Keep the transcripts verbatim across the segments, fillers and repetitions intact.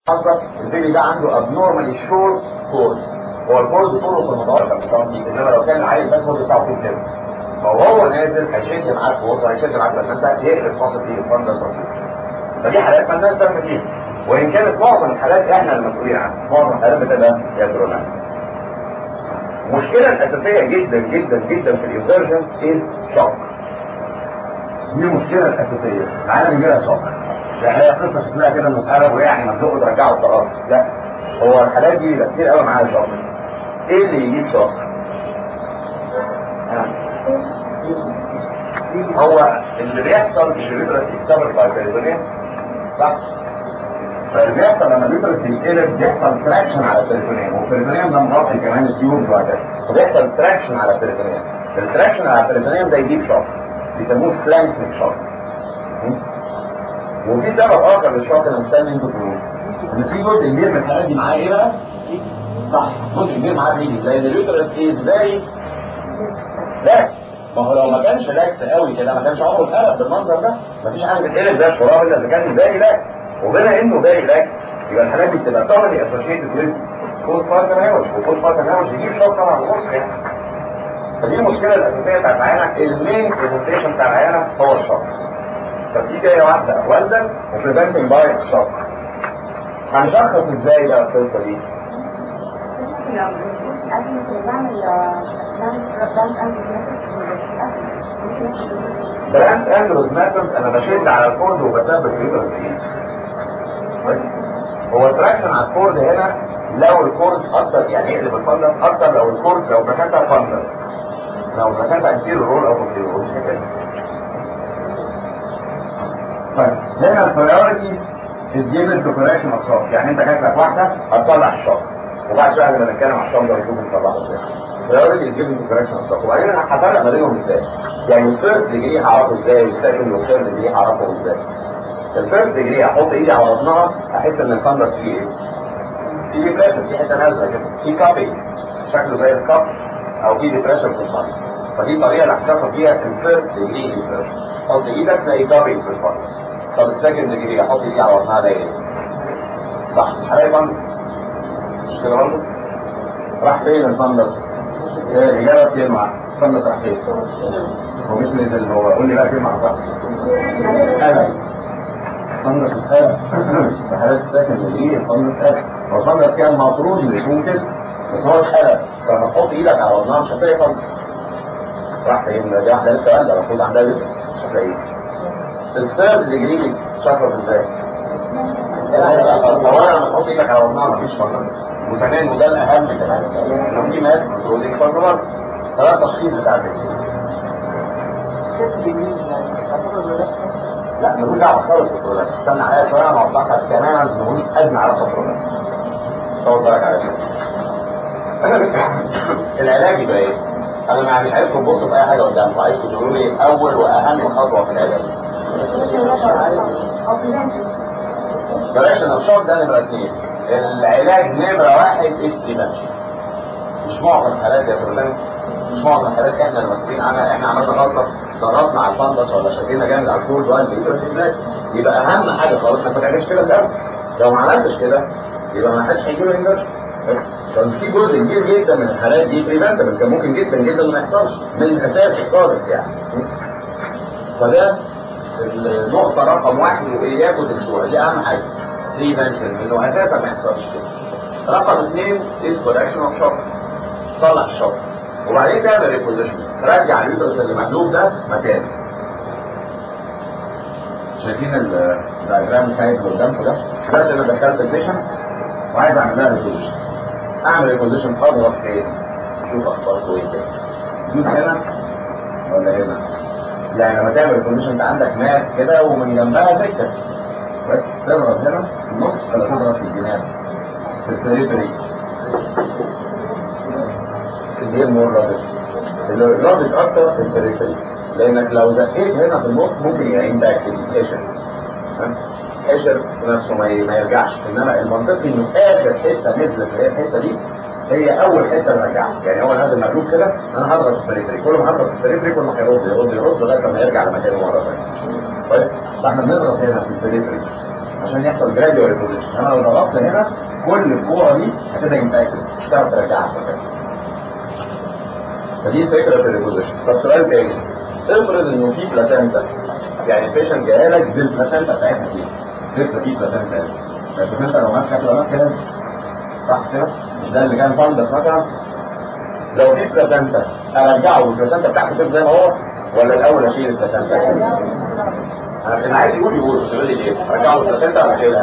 حصل البيبي ده عنده ابنورمالي شورت كورد. هو الكورد طوله في المتوسط سنتي، انما لو كان العيل ده الكورد بتاعه طول كده فهو نازل هيشد معاك كورد هيشد معاك بس انت يقلب فاصل فيه الفندق البسيط. فدي حالات ما الناس فاهمه فيها، وان كانت معظم الحالات احنا المسؤولين عنها، معظم الحالات بتبقى ياترونات. المشكله الاساسيه جدا جدا جدا في الانفيرجن از شوك. دي المشكله الاساسيه، العيال بيجي لها شوك. يعني هي قصه شكلها كده انه اتقلب ويعني ممزوق وترجعه وخلاص، لا هو الحالات دي كتير قوي معاها شوك. ايه اللي يجيب شوك؟ هو اللي بيحصل في اليوترس يستمر باي بيريتونيوم، صح؟ فاللي بيحصل لما اليوترس بيتقلب بيحصل تراكشن على البيريتونيوم، والبيريتونيوم ده مغطي كمان التيوبز وهكذا، فبيحصل تراكشن على البيريتونيوم. التراكشن على البيريتونيوم ده يجيب شوك، بيسموه سبلانكنيك شوك. وفي سبب اخر للشوك انا مستني انتوا تقولوه، ان في جزء كبير من الحالات دي معاه ايه بقى؟ صح، جزء كبير معاه بريدنج، لان اليوترس از فيري لاكس. ما هو لو ما كانش لاكس قوي كده ما كانش عمره اتقلب بالمنظر ده، مفيش حاجه بتتقلب زي الشراب الا اذا كان فيري لاكس، وبما انه فيري لاكس يبقى الحالات دي بتبقى طبعا اسوشيتد ويز بوست بارتم هيمورج، وبوست بارتم هيمورج يجيب شوك طبعا بص يعني. فدي المشكله الاساسيه بتاعت العيانه، المين برزنتيشن بتاع العيانه هو الشوك. فدي جايه واحده والده وبريزنتنج باي شوك. هنشخص ازاي بقى القصه دي؟ براند اندروز ميثود انا بشد على الكورد وبثبت اليوترس فيه. هو تراكشن على الكورد هنا لو الكورد اكتر يعني يقلب الفندس اكتر، لو الكورد لو بلاتها فندس، لو بلاتها كتير رول او كتير رول مش كده. طيب هنا البريورتي از جيفن تو كوركشن اوف شوك، يعني انت جات لك واحده هتصلح الشوك وبعد شويه لما نتكلم على الشوك ده ونشوف نصلحه ازاي. البريورتي از جيفن تو كوركشن اوف شوك، وبعدين انا هفرق ما بينهم ازاي؟ يعني الفيرست ديجري هعرفه ازاي والسكند والثيرد ديجري هعرفه ازاي؟ الفيرست ديجري احط ايدي على بطنها احس ان الفندس فيه ايه؟ في ديبريشن، في حته نازله كده، في كابي شكله زي الكاب او في ديبريشن في الفندس. فدي الطريقه اللي هتشخص بيها الفيرست ديجري ديبريشن. حط ايدك تلاقي كابي في الفندس. طب السكند ديجري احط ايدي على بطنها الاقي ايه؟ صح مش هلاقي فندس، مش كده برضه؟ راح فين الفندس؟ الاجابه كلمه، الفندس راح فين؟ هو مش نزل، هو قول لي بقى كلمه صح. قلب. الفندس اتقلب. في حالات السكند دي الفندس اتقلب، هو الفندس كان المفروض انه يكون كده بس هو اتقلب، فلما تحط ايدك على بطنها مش هتلاقي فندس. راح فين؟ دي واحده لسه قلبه المفروض عندها لسه مش هتلاقيه. الثيرد ديجري شخص ازاي؟ اولا لما تحط ايدك على بطنها مفيش فندس، وثانيا وده الاهم كمان انه في ماس كنترولينج فندس. فده التشخيص بتاع الديجري. لا ملوش دعوه خالص بالبرودكت، استنى عليا شويه انا اوضح لك تماما ملوش ادنى علاقه بالبرودكت. طول بالك على كده. العلاج يبقى ايه؟ انا مش عايزكم تبصوا في اي حاجه قدامكم، عايزكم تقولوا لي اول واهم خطوه في العلاج. بلاش النشاط ده نمره اثنين. العلاج نمره واحد استيبانشن. مش معظم الحالات يا فندم، مش معظم الحالات احنا اللي مسؤولين عنها، احنا عملنا غلطه ضغطنا على الفندس ولا شدينا جامد على الكورد وقال اليوترس ازاي. يبقى اهم حاجه خالص انك ما تعملش كده في الاول. لو ما عملتش كده يبقى ما حدش هيجي له انفكشن. كان في جزء كبير جدا من الحالات دي بريفنتبل، كان ممكن جدا جدا ما يحصلش من الاساس خالص يعني. فده النقطه رقم واحد واياكم تنسوها، دي اهم حاجه بريفنشن انه اساسا ما يحصلش كده. رقم اثنين از كوركشن اوف شوك، صلح الشوك وبعدين تعمل ريبوزيشن، ترجع اليوترس اللي مقلوب ده مكانه. شايفين الدياجرام الخايف اللي قدامكم ده؟ دلوقتي انا دخلت البيشنت وعايز اعمل لها ريبوزيشن. اعمل ريبوزيشن اضغط فين؟ شوف اخبارته ايه كده. دوس هنا ولا هنا؟ يعني لما تعمل ريبوزيشن انت عندك ماس كده ومن جنبها سكه، بس تضغط هنا في النص ولا تضغط في الجناب؟ في البريفري. اللي هي المور لازق، اللازق اكتر في البريفري، لانك لو زقيت هنا في النص ممكن يعين باك يتحشر حشر نفسه ما يرجعش، انما المنطقي انه اخر حته نزلت اللي هي الحته دي هي اول حته ترجعها. يعني هو نازل مقلوب كده انا هضغط في البريفري، كل ما هضغط في البريفري كل ما هيرد يرد يرد لغايه ما يرجع لمكانه مره ثانيه. طيب فاحنا بنضغط هنا في البريفري عشان يحصل جراديوال ريبوزيشن. انا لو ضغطت هنا كل الكوره دي هتبقى امباكتد مش هتعرف ترجعها في مكانها. فدي الفكره في الريبوزيشن. طب سؤال تاني، افرض انه في بلاسنتا، يعني البيشنت جاي لك بالبلاسنتا بتاعتها فيه لسه في بلاسنتا هنا، البلاسنتا لو ماسكه لو ماسكه هنا صح كده؟ مش ده اللي كان فندس مثلا؟ لو في بلاسنتا ارجعه بالبلاسنتا بتاعته كده زي ما هو ولا الاول اشيل البلاسنتا؟ انا اللي عايز يقول يقول تقول لي ليه؟ ارجعه بالبلاسنتا ولا اشيلها؟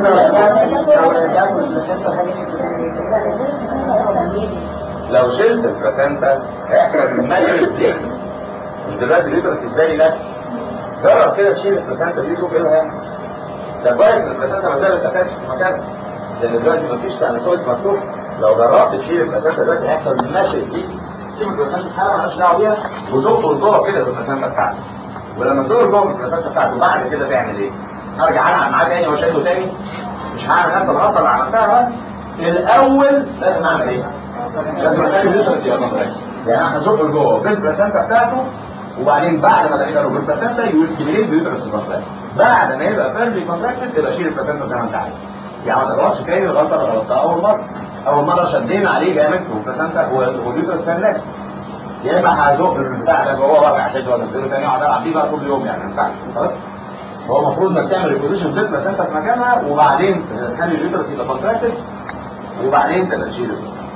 لو شلت البلاسنتا هيحصل ماشي بريك. مش دلوقتي اليوترس ازاي نفسه؟ جرب كده تشيل البلاسنتا دي شوف ايه اللي هيحصل. ده كويس ان البلاسنتا ما زالت اتاتش في مكانها، لان دلوقتي مفيش تناسلس مفتوح. لو جربت تشيل البلاسنتا دلوقتي هيحصل ماشي بريك. سيب البلاسنتا في حاله مالهاش دعوه بيها وزقه لجوه كده بالبلاسنتا بتاعته. ولما تزور جوه بالبلاسنتا بتاعته بعد كده تعمل ايه؟ هرجع العب معاه تاني واشده تاني؟ مش هعمل نفس الغلطه اللي عملتها بقى. الاول لازم اعمل ايه؟ لازم اخلي اليوترس يبقى كونتراكت. يعني انا هزقه لجوه بالبلاسنتا بتاعته، وبعدين بعد ما ادخله بالبلاسنتا يستميليت باليوترس كونتراكت. بعد ما يبقى فيرلي كونتراكتد تبقى شيل البلاسنتا زي ما انت عايز. يعني ما تغلطش تاني الغلطه اللي غلطتها اول مره. اول مره شدينا عليه جامد والبلاسنتا واليوترس كان لاكس. يا اما هزق البتاع ده جوه وارجع اشده وانزله تاني واقعد العب بيه بقى طول اليوم، يعني ما ينفعش خلاص. هو المفروض انك تعمل ريبوزيشن بالبلاسنتا في مكانها وبعدين تخلي اليوترس يبقى كونتراكتد وبعدين تبقى تشيل.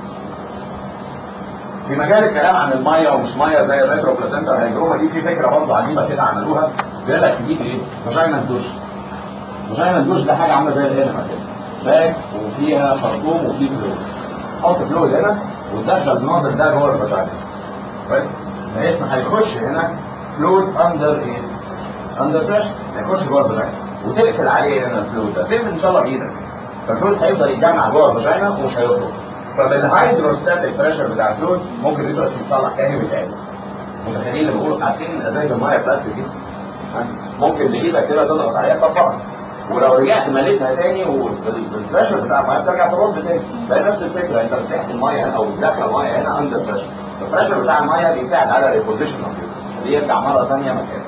في مجال الكلام عن الميه ومش ميه زي الريترو بلاسنتا الهيدروما دي في فكره برضه عجيبه كده عملوها، بيقول لك تجيب ايه؟ فاجينال دوش. فاجينال دوش ده حاجه عامله زي الانما كده، باك وفيها خرطوم وفيه فلويد. حط فلويد هنا وتدخل الناظر ده جوه الفاجينا. كويس؟ بحيث ما هيخش هنا فلويد اندر ايه؟ اندر بريشر، هيخش جوه الفاجينا وتقفل عليه هنا الفلويد ده، تقفل ان شاء الله بايدك. فالفلويد هيفضل يتجمع جوه الفاجينا ومش هيخرج. فبالهيدروستاتيك بريشر بتاع الفلويد ممكن يبقى يطلع تاني وتاني. متخيلين اللي بقول عارفين ازاي الميه بلاستيك دي؟ ممكن بايدك كده تضغط عليها تطفئها، ولو رجعت مليتها تاني والبريشر بتاع الميه بترجع ترد تاني. فهي نفس الفكره، انت بتحكي الميه هنا او بتدخل الميه هنا اندر بريشر، البريشر بتاع الميه بيساعد على ريبوزيشن اوف اليوترس، يرجع مره ثانيه مكانه.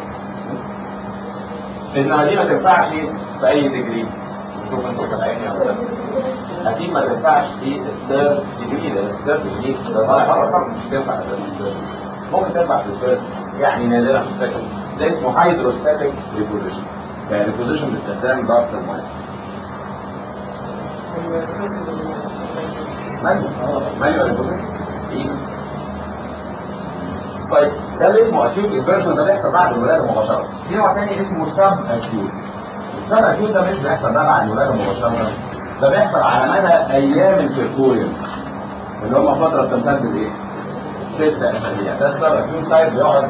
انما دي ما تنفعش في اي ديجري. شوف انتوا متابعيني ولا لا؟ اكيد ما تنفعش في الثيرد ديجري، لان الثيرد ديجري ده طالع بره طبعا مش تنفع في الثيرد. ممكن تنفع في الفيرست يعني نادرا في السكند. ده اسمه هيدروستاتيك ريبوزيشن، يعني ريبوزيشن باستخدام ضغط الميه. مانيوال مانيوال ريبوزيشن. طيب ده اللي اسمه اكيوت انفيرجن، ده بيحصل بعد الولاده مباشره. في نوع ثاني اسمه سب اكيوت. السب اكيوت ده مش بيحصل بقى بعد الولاده مباشره، ده بيحصل على مدى ايام البركوريوم اللي هم فتره بتمتد لايه؟ ستة اسابيع. ده السب اكيوت تايب بيقعد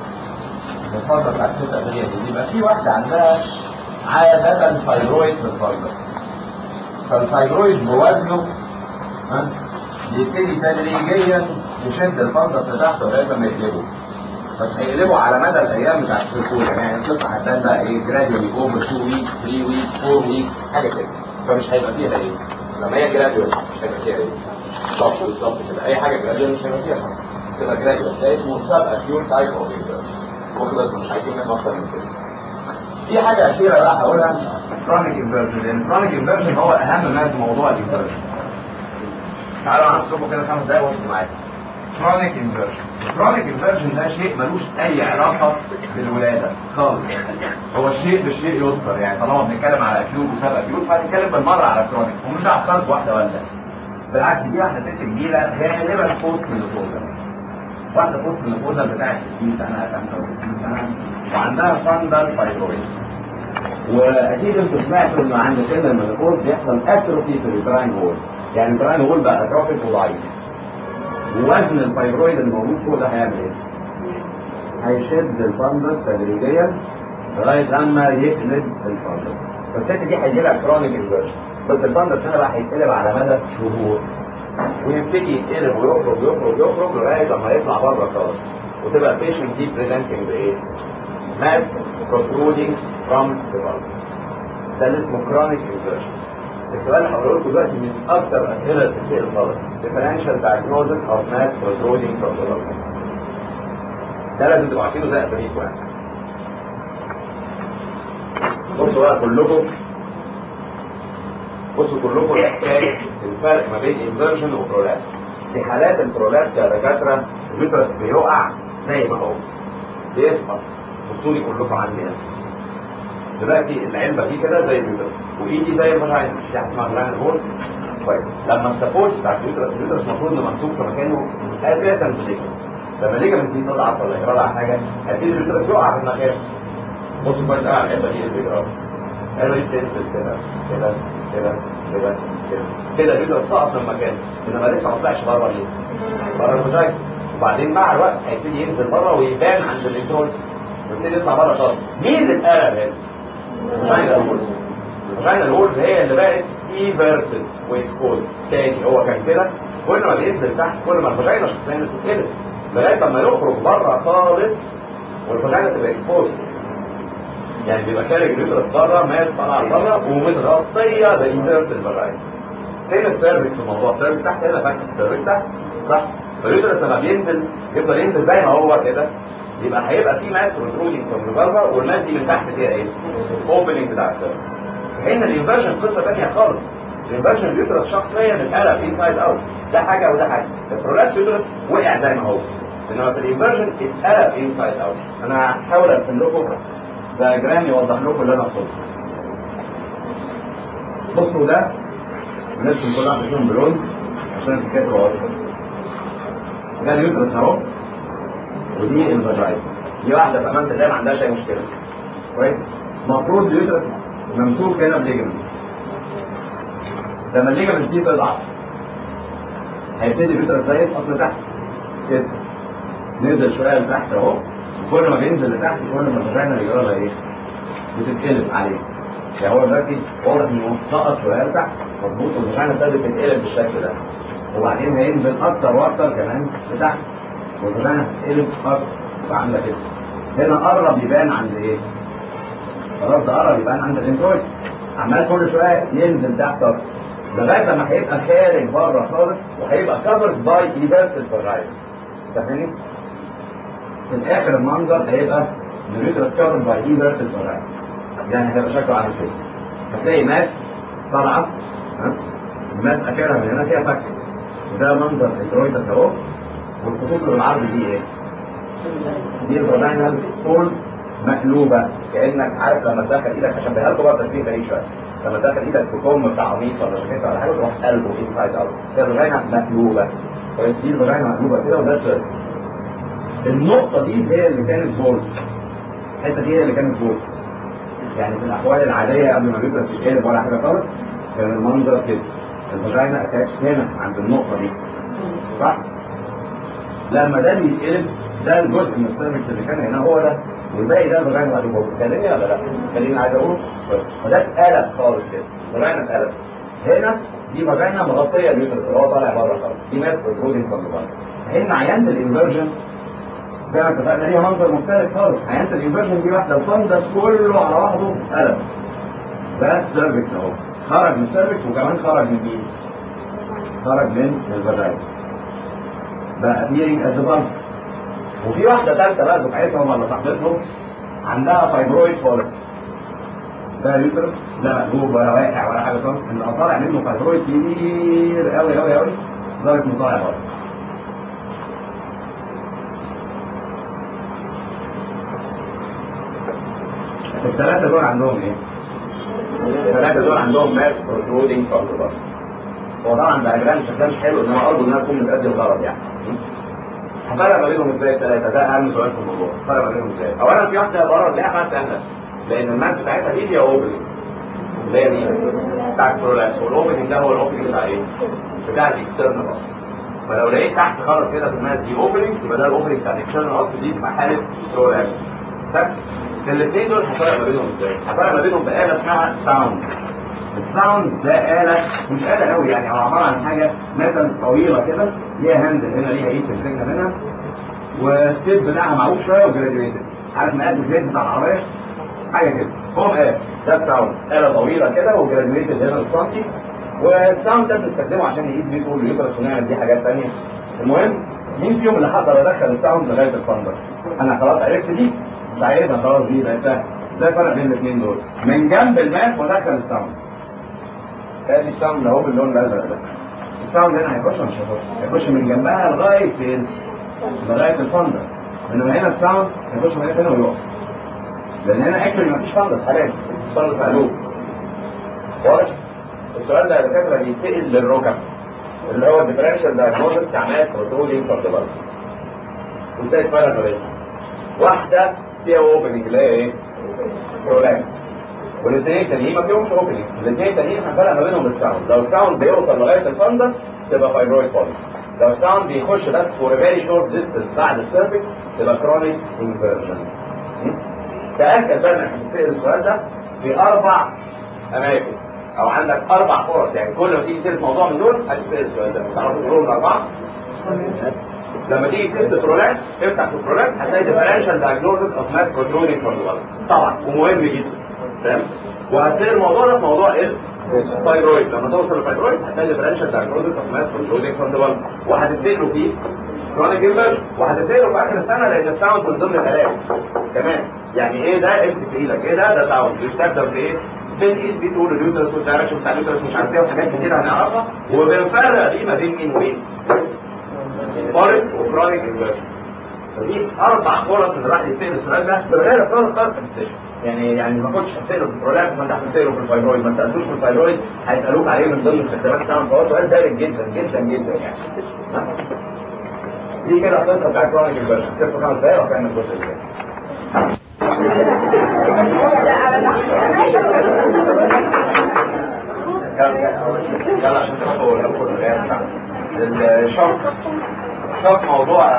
الفتره بتاعت ستة اسابيع دي. يبقى في واحده عندها عاده فايبرويد في الفايبرس، فالفايبرويد بوزنه ها يبتدي تدريجيا يشد الفندس بتاعته لغايه ما يقلبه، بس هيقلبه على مدى الايام بتاعت الطفوله. يعني القصه هتبان بقى ايه؟ جراديولي اوفر اتنين ويكس تلاتة ويكس اربعة ويكس حاجه كده. فمش هيبقى فيها ايه؟ لما هي جراديولي مش هيبقى فيها ايه؟ بالظبط بالظبط كده. اي حاجه جراديولي مش هيبقى فيها صح. تبقى جراديولي. ده اسمه سب اكيوت تايب اوف انفيرجن. واخد مش عايزين منه اكتر من كده. في حاجه اخيره بقى هقولها، كرونيك انفيرجن، لان كرونيك انفيرجن هو اهم ما في موضوع الانفيرجن. تعالوا انا هسيبكم كده خمس دقايق وانتوا معايا. كرونيك انفيرجن. كرونيك انفيرجن ده شيء ملوش اي علاقه بالولاده خالص. هو الشيء بالشيء يذكر، يعني طالما بنتكلم على اكيوت وسب اكيوت فهنتكلم بالمره على كرونيك، ومش دعوه خالص واحده ولا بالعكس. دي واحده ست كبيره غالبا بوست مينوبوزال، واحده بوست مينوبوزال بتاعت ستين سنه خمسة وستين سنه وعندها فاندال فايبرويد. واكيد انتوا سمعتوا انه عند سن المينوبوز بيحصل اتروفي في التراين وول، يعني التراين وول بقى اتروفيك وضعيف، ووزن الفايبرويد الموجود فوق ده هيعمل ايه؟ هيشد الفندس تدريجيا لغايه لما يقلب الفندس. فالست دي هيجي لها كرونيك انفيرجن، بس الفندس هنا بقى هيتقلب على مدى شهور، ويبتدي يتقلب ويخرج ويخرج ويخرج لغايه لما يطلع بره خالص، وتبقى patient دي بريزنتنج بايه؟ mass protruding from the fundus. ده اللي اسمه كرونيك انفيرجن. السؤال اللي هقوله لكم دلوقتي من اكثر اسئله بتتسال خالص، differential diagnosis of mass protruding from the fundus. ده لازم تبقوا عارفينه زي اساميكم يعني. بصوا بقى كلكم بصوا كلكم الحكايه الفرق ما بين انفيرجن وبرولابس. في حالات البرولابس يا دكاتره اليوترس بيقع زي ما هو بيسقط. بصوا لي كلكم عندي هنا دلوقتي العلبه دي كده زي اليوترس وايدي زي الفاجينا، مش في حاجه اسمها فاجينا هول كويس. لما السبورت بتاع اليوترس اليوترس المفروض انه ممسوك في مكانه اساسا بالليجمنت. لما الليجمنت دي تضعف ولا يجرى لها حاجه هتبتدي اليوترس يقع في المكان. بصوا كويس قوي على العلبه دي اللي بيجرى العلبه دي بتنزل كده كده كده كده كده كده اليوترس سقط من مكانه، انما لسه ما طلعش بره ليه؟ بره الفاجينا. وبعدين مع الوقت هيبتدي ينزل بره ويبان عند الانترول ويبتدي يطلع بره خالص. مين اللي اتقلب هنا؟ الفاجينا الهولز. الفاجينا الهولز هي اللي بقت ايفيرتد واكسبوز. تاني هو كان كده كل ما بينزل تحت كل ما الفاجينا شخصيا بتتقلب لغايه لما يخرج بره خالص والفاجينا تبقى اكسبوز. يعني بيبقى خارج اليوترس بره ماس طالعه بره ومتغطيه بايفيرتد فاجينا. فين السيرفكس في الموضوع؟ السيرفكس تحت هنا، فاكر السيرفكس تحت صح؟ فاليوترس لما بينزل يفضل ينزل زي ما هو كده يبقى هيبقى في ماس بروترودينج فروم ذا فالفا والماس دي من تحت فيها ايه؟ الاوبننج بتاع السيرفكس. هنا الانفيرجن قصه ثانيه خالص. الانفيرجن اليوترس شخصيا اتقلب انسايد اوت، ده حاجه وده حاجه. البرولابس يوترس وقع زي ما هو، انما في الانفيرجن اتقلب انسايد اوت. انا هحاول ارسم لكم دياجرام يوضح لكم اللي انا اقصده. بصوا ده نرسم كل واحد فيهم بلون عشان الفكره واضحه. ده اليوترس اهو ودي الفاجينا. دي واحده في امانه الله ما عندهاش اي مشكله كويس. المفروض اليوترس ممسوك هنا بليجمنت. لما الليجمنت دي تضعف هيبتدي اليوترس ده يسقط لتحت كده، ننزل شويه لتحت اهو. كل ما بينزل لتحت كل ما الفاجينا بيجرى لها ايه؟ بتتقلب عليه. يعني هو دلوقتي واضح انه سقط شويه لتحت مظبوط والفاجينا ابتدت تتقلب بالشكل ده، وبعدين هينزل اكتر واكتر كمان لتحت والفاجينا هتتقلب اكتر تبقى عامله كده. هنا قرب يبان عند ايه؟ خلاص ده قرب يبان عند الانترويد. عمال كل شويه ينزل تحت اكتر لغايه لما هيبقى خارج بره خالص وهيبقى كفرد باي ايفيرتد فاجينا. فاهمني؟ في الاخر المنظر هيبقى اليوترس كفرد باي ايفيرتد فاجينا. يعني هيبقى شكله عامل كده. هتلاقي ماس طالعه ها؟ الماس اخرها من هنا فيها فك. وده منظر الانترويد اهو. والخطوط اللي بالعرض دي ايه؟ دي الفاجينال فول مقلوبه. كانك عارف لما تدخل ايدك عشان بيها لكم بقى تشبيه بعيد شويه. لما تدخل ايدك في كم بتاع قميص ولا جاكيت ولا حاجه تروح قلبه انسايد اوت. ده الفاجينا مقلوبه. كويس. دي الفاجينا مقلوبه كده وده السيرفكس. النقطه دي هي اللي كانت بولد. الحته دي هي اللي كانت بولد. يعني في الاحوال العاديه قبل ما اليوترس يتقلب ولا حاجه خالص كان المنظر كده. الفاجينا اتاتش هنا عند النقطه دي صح؟ لما ده بيتقلب ده الجزء من السيرفكس اللي كان هنا هو ده، والباقي ده الفاجينا مقلوبه. كلمني ولا لا؟ خليني عايز اقول فده اتقلب خالص كده. الفاجينا اتقلب. هنا دي فاجينا مغطيه اليوترس اللي هو طالع بره خالص. دي ماس بروترودينج فروم ذا فالفا. هنا عيانه الانفيرجن زي ما اتفقنا ليها منظر مختلف خالص. عيانه الانفيرجن دي واحده الفندس كله على بعضه قلب. ده السيرفكس اهو خرج من السيرفكس وكمان خرج من مين؟ خرج من الفاجينا. بقى ابيرنج از ذا. وفي واحده ثالثه بقى دفعتهم ولا صاحبتهم عندها فايبرويد خالص. ده اليوترس لا مقلوب ولا واقع ولا حاجه خالص، اللي طالع منه فايبرويد كبير قوي قوي قوي لدرجه انه طالع بره. الثلاثه دول عندهم ايه؟ الثلاثه دول عندهم ماس بروترودينج فروم ذا فالفا. هو طبعا دياجرام شكلها مش حلو انما ارجو انها تكون بتأدي الغرض يعني. هفرق ما بينهم ازاي الثلاثه؟ ده اهم سؤال في الموضوع. هفرق ما بينهم ازاي؟ اولا في واحده بره اللي هي سهله لان الماس بتاعتها دي هي اوبننج اللي هي دي بتاعت برولابس، والاوبننج ده هو الاوبننج بتاع ايه؟ بتاع الاكسترنال اوس. فلو لقيت تحت خالص كده في الماس دي اوبننج يبقى ده الاوبننج بتاع الاكسترنال اوس دي في حاله برولابس. الاثنين دول هفرق ما بينهم ازاي؟ هفرق ما بينهم بآلة اسمها ساوند. الساوند ده آلة مش آلة قوي يعني، هو عبارة عن حاجة ميتال طويلة كده ليها هاندل هنا ليها ايد تمسكها منها والتيب بتاعها معروف شوية وجراديويتد. عارف مقاس الزيت بتاع العربية؟ حاجة كده. هو مقاس ده الساوند، آلة طويلة كده وجراديويتد هنا بالسنتي. والساوند ده بنستخدمه عشان نقيس بيه طول اليوترس ونعمل بيه حاجات ثانية. المهم مين فيهم اللي هقدر ادخل الساوند لغاية الفندس؟ أنا خلاص عرفت دي مش عايزها خلاص دي بقت سهلة. ازاي الفرق بين الاثنين دول؟ من جنب الماس وادخل الساوند. ادي الساوند اهو باللون الازرق ده. الساوند هنا هيخش ولا مش هيخش؟ هيخش من جنبها لغايه فين؟ لغايه الفندس. انما هنا الساوند هيخش من هنا ويقف. لان هنا اكشلي مفيش فندس حاليا، فندس مقلوب. واضح؟ السؤال ده على فكره بيتسال للركب اللي هو الديفرنشال دايجنوستس بتاع ماس كنترولينج فور ديفلوبمنت. وازاي تفرق ما بينهم؟ واحده فيها اوبننج اللي هي ايه؟ برولابس. والاثنين التانيين ما فيهمش اوبننج، الاثنين التانيين هنفرق ما بينهم بالساوند. لو الساوند بيوصل لغايه الفندس تبقى فايبرويد بولي. لو الساوند بيخش بس فور فيري شورت ديستنس بعد السيرفكس تبقى كرونيك انفيرجن. تاكد بقى انك هتسال السؤال ده في اربع اماكن او عندك اربع فرص، يعني كل ما تيجي سيره موضوع من دول هتسال السؤال ده. تعرفوا تقولوا الاربعه؟ لما تيجي سيره برولابس افتح في برولابس هتلاقي ديفرنشال دايجنوستس اوف ماس كنترولينج فور ديفلوبمنت طبعا ومهم جدا. تمام؟ وهتسال الموضوع ده في موضوع ايه؟ الفايبرويد. لما توصل للفايبرويد هتلاقي ديفرنشال دايجنوستس اوف ماس كنترولينج فور ديفلوبمنت وهتساله فيه كرونيك انفيرجن وهتساله في اخر السنه لان الساوند من ضمن الالات. تمام؟ يعني ايه ده؟ امسك في ايدك ايه ده؟ ده ساوند بيستخدم في ايه؟ بنقيس بيه طول اليوترس والدايركشن بتاع اليوترس مش عارف ايه وحاجات كتير هنعرفها وبنفرق بيه ما بين مين ومين؟ فورين وكرونيك انفيرجن. فدي اربع فرص ان الواحد يسال السؤال ده في الغالب خالص خالص في السيشن. يعني يعني ما كنتش هتساله في البرولابس ما انت هتساله في الفايبرويد، ما سالتوش في الفايبرويد هيسالوك عليه من ضمن استخدامات الساوند. فهو سؤال دارج جدا جدا جدا يعني. دي كده القصه بتاع كرونيك انفيرجن. سيبوا خمس دقايق وكمل الجزء اللي يلا عشان تاخدوا لكم الغياب بتاعنا. الشوك الشوك موضوع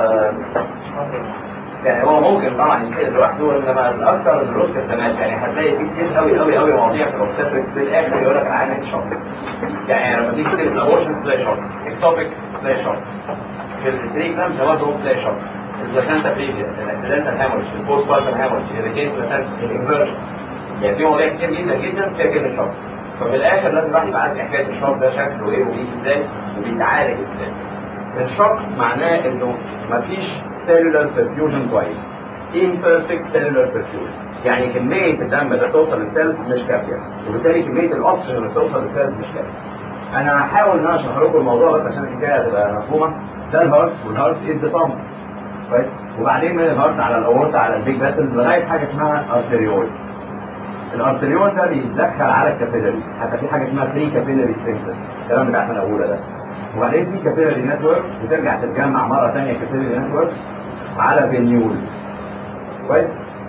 يعني هو ممكن طبعا يصير لوحده انما الاكثر الدروس كالتمام. يعني هتلاقي في كتير قوي قوي قوي مواضيع في الاوبستريكس في الاخر يقول لك انا عندي شوك. يعني لما تيجي تكتب الابورشن تلاقي شوك، التوبيك تلاقي شوك، في الثري كلامز برضه تلاقي شوك، البلاسنتا بريفيا، الاكسيدنتال هامورج، البوست بارتم هامورج، الريكيت بلاسنتا، الانفيرجن. يعني في مواضيع كتير جدا جدا فيها كلمه شوك. ففي الاخر لازم الواحد يبقى عارف حكايه الشوك ده شكله ايه وبيجي ازاي وبيتعالج ازاي. الشوك معناه انه مفيش سيلولار برفيوجن كويس. imperfect cellular perfusion. يعني كميه الدم اللي توصل للسيلز مش كافيه وبالتالي كميه الاكسجين اللي توصل للسيلز مش كافيه. انا هحاول ان انا اشرح لكم الموضوع بس عشان الحكايه تبقى مفهومه. ده الهارت والهارت از ذا بامب كويس، وبعدين من الهارت على الاورتا على البيج فاسلز لغايه حاجه اسمها ارتريول. الارتريول ده بيتدخل على الكابيلاريز، حتى في حاجه اسمها فري كابيلاري سفنكتر الكلام بتاع سنه اولى ده. وبعدين في كابيلاري نتورك بترجع تتجمع مره ثانيه كابيلاري نتورك على فينيول كويس.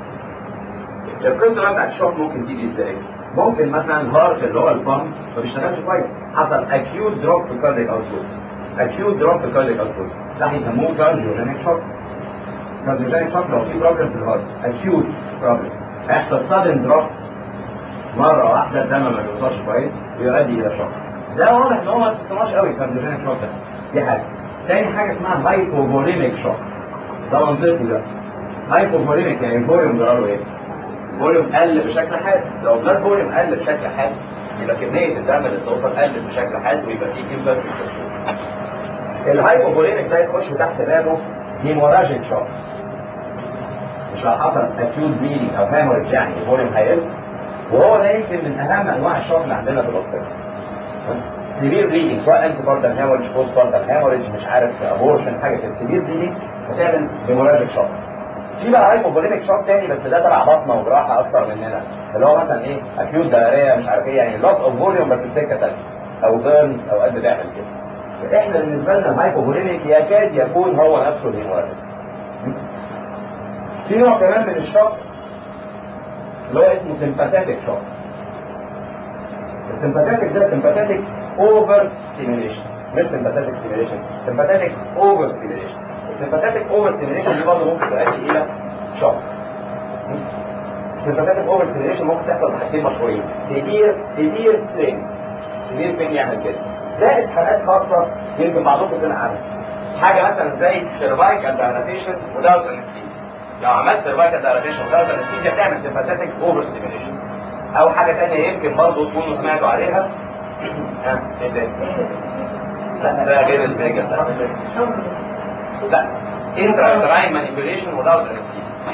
القصه بقى بتاعت الشوك ممكن تيجي ازاي؟ ممكن مثلا الهارت اللي هو البامب ما بيشتغلش كويس، حصل اكيوت دروب في كاردياك اوتبوت. اكيوت دروب في كاردياك اوتبوت ده هيسموه كارديوجينيك شوك. كارديوجينيك شوك لو في بروبلم في الهارت اكيوت بروبلم هيحصل سادن دروب مره واحده الدم ما بيوصلش كويس ويؤدي الى شوك. ده واضح ان هو ما بيتصنعش قوي كارديوجينيك شوك ده. دي حاجه. تاني حاجه اسمها هايبوفوليميك شوك. ده منطقي ده. هايبوفوليميك يعني الفوليوم جراله ايه؟ الفوليوم قل بشكل حاد. لو بلاد فوليوم قل بشكل حاد يبقى كميه الدم اللي بتوصل قلت بشكل حاد ويبقى فيه امبلس. الهايبوفوليميك ده يخش تحت بابه هيموراجيك شوك. مش لو حصل اكيوت بليدنج او هاموريج يعني الفوليوم هيقل، وهو ده يمكن من اهم انواع الشوك اللي عندنا في الاوبستريكس. سيفير بليدنج سواء انت بارتم هاموريج بوست بارتم هاموريج مش عارف ابورشن حاجه كده، سيفير بليدنج هتعمل هيموراجيك شوك. في بقى هايبوفوليميك شوك تاني بس ده تبع بطنه وجراحه اكتر مننا، اللي هو مثلا ايه اكيوت دايريه مش عارف ايه يعني لوس اوف فوليوم بس بسكه ثانيه او بيرنز او قد بيعمل كده. احنا بالنسبه لنا الهايبوفوليميك يكاد يكون هو نفسه الهيموراجيك. في نوع كمان من الشوك اللي هو اسمه سمباثيك شوك. السمباثيك ده سمباثيك اوفر ستيميليشن مش سمباثيك ستيميليشن، سمباثيك اوفر ستيميليشن. السمباثيك اوفر ستيميليشن دي برضه ممكن تؤدي الى شوك. السمباثيك اوفر ستيميليشن ممكن تحصل بحاجتين مشهورين، سيفير سيفير بين سيفير بين يعمل كده، زائد حالات خاصه يمكن بعضكم سمع عنها. حاجه مثلا زي سيرفايكال دايلاتيشن وداوت انستيزيا. لو عملت سيرفايكال دايلاتيشن وداوت انستيزيا بتعمل سمباثيك اوفر ستيميليشن. او حاجه ثانيه يمكن برضه تكونوا سمعتوا عليها. ها ايه ده؟ لا ده غير الفيجن ده. لا انترا انتراين مانيبيوليشن وداوت انستيزيا.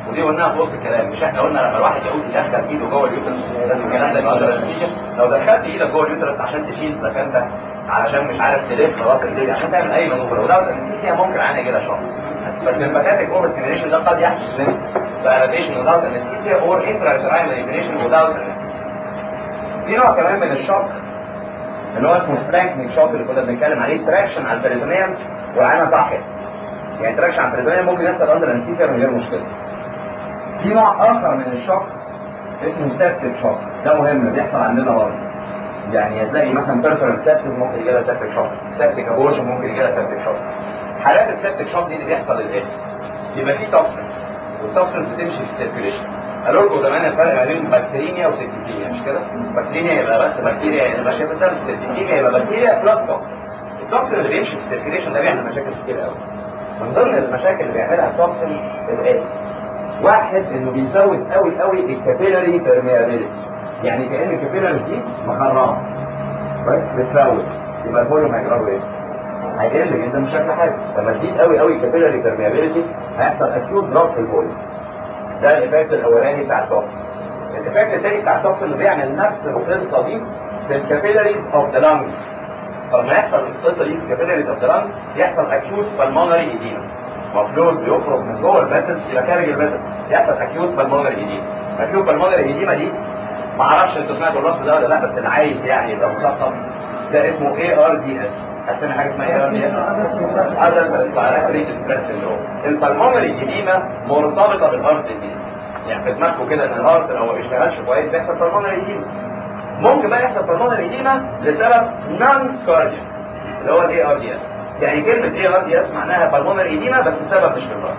ودي قلناها في وسط الكلام. مش احنا قلنا لما الواحد يعود يدخل ايده جوه اليوترس لازم الكلام ده يبقى اندر انستيزيا؟ لو دخلت ايدك جوه اليوترس عشان تشيل بلاسنتا، علشان مش عارف تلف راس البيبي، عشان تعمل اي مانوفر ودوت انستيزيا، ممكن عينها يجي لها شوك. فالسمباثيك اوفر ستيميوليشن ده قد يحدث من فاليديشن وداوت انستيزيا اور انترا يوتراين مانيبيوليشن وداوت انستيزيا. في نوع كمان من الشوك اللي هو اسمه سترانكنينج شوك اللي كنا بنتكلم عليه، تراكشن على البريتونيوم والعينه صاحيه. يعني تراكشن على البريتونيوم ممكن يحصل اندر انستيزيا من غير مشكله. في نوع اخر من الشوك اسمه سيبتيك شوك، ده مهم بيحصل عندنا برضه. يعني هتلاقي مثلا بيرفرنت سيبسيس ممكن يجي لها سيبتيك شوك، سيبتيك ابورشن ممكن يجي لها سيبتيك شوك. حالات السيبتيك شوك دي اللي بيحصل الايه؟ يبقى في توكسينز، والتوكسينز بتمشي في السيركيوليشن. قالوا لكم زمان الفرق ما بين بكتيريا وسيبتيسيميا، مش كده؟ بكتيريا يبقى بس بكتيريا اللي ماشيه في الدم، سيبتيسيميا يبقى بكتيريا بلس توكسين. التوكسين اللي بيمشي في السيركيوليشن ده بيعمل مشاكل كتير قوي. من ضمن المشاكل اللي بيعملها التوكسين الاتي: واحد انه بيزود قوي قوي الكابيلاري بيرميابيليتي، يعني كأن الكابيلاري دي مخرمه كويس بتفوت، يبقى الفوليوم هيجرى ايه؟ هيقل جدا بشكل حاد. لما تزيد قوي قوي الكابيلاري بيرميابيليتي هيحصل اكيوت دروب في الفوليوم. ده الايفكت الاولاني بتاع التوكسين. الايفكت الثاني بتاع التوكسين اللي بيعمل نفس القصه دي في الكابيلاريز اوف ذا لانج. فلما يحصل القصه دي في الكابيلاريز اوف ذا لانج يحصل اكيوت بالمونري ايديما، مفلوس بيخرج من جوه الفاسل الى خارج الفاسل، يحصل اكيوت بالمونري ايديما. اكيوت بالمونري ايديما دي ما اعرفش انتوا سمعتوا اللفظ ده ولا لا، بس اللي عايز يعني يبقى مثقف ده اسمه اي ار دي اس. عارفين حاجه اسمها اي ار دي اس؟ ادلت ريسبيراتوري ستريس سيندروم. البالمونري ايديما مرتبطه بالهارت ديزيز. يعني في دماغكم كده ان الهارت لو ما بيشتغلش كويس بيحصل بالمونري ايديما. ممكن بقى يحصل بالمونري ايديما لسبب نون كاردياك اللي هو الاي ار دي اس. يعني كلمه اي ار دي اس معناها بالمونري ايديما بس السبب مش في الهارت.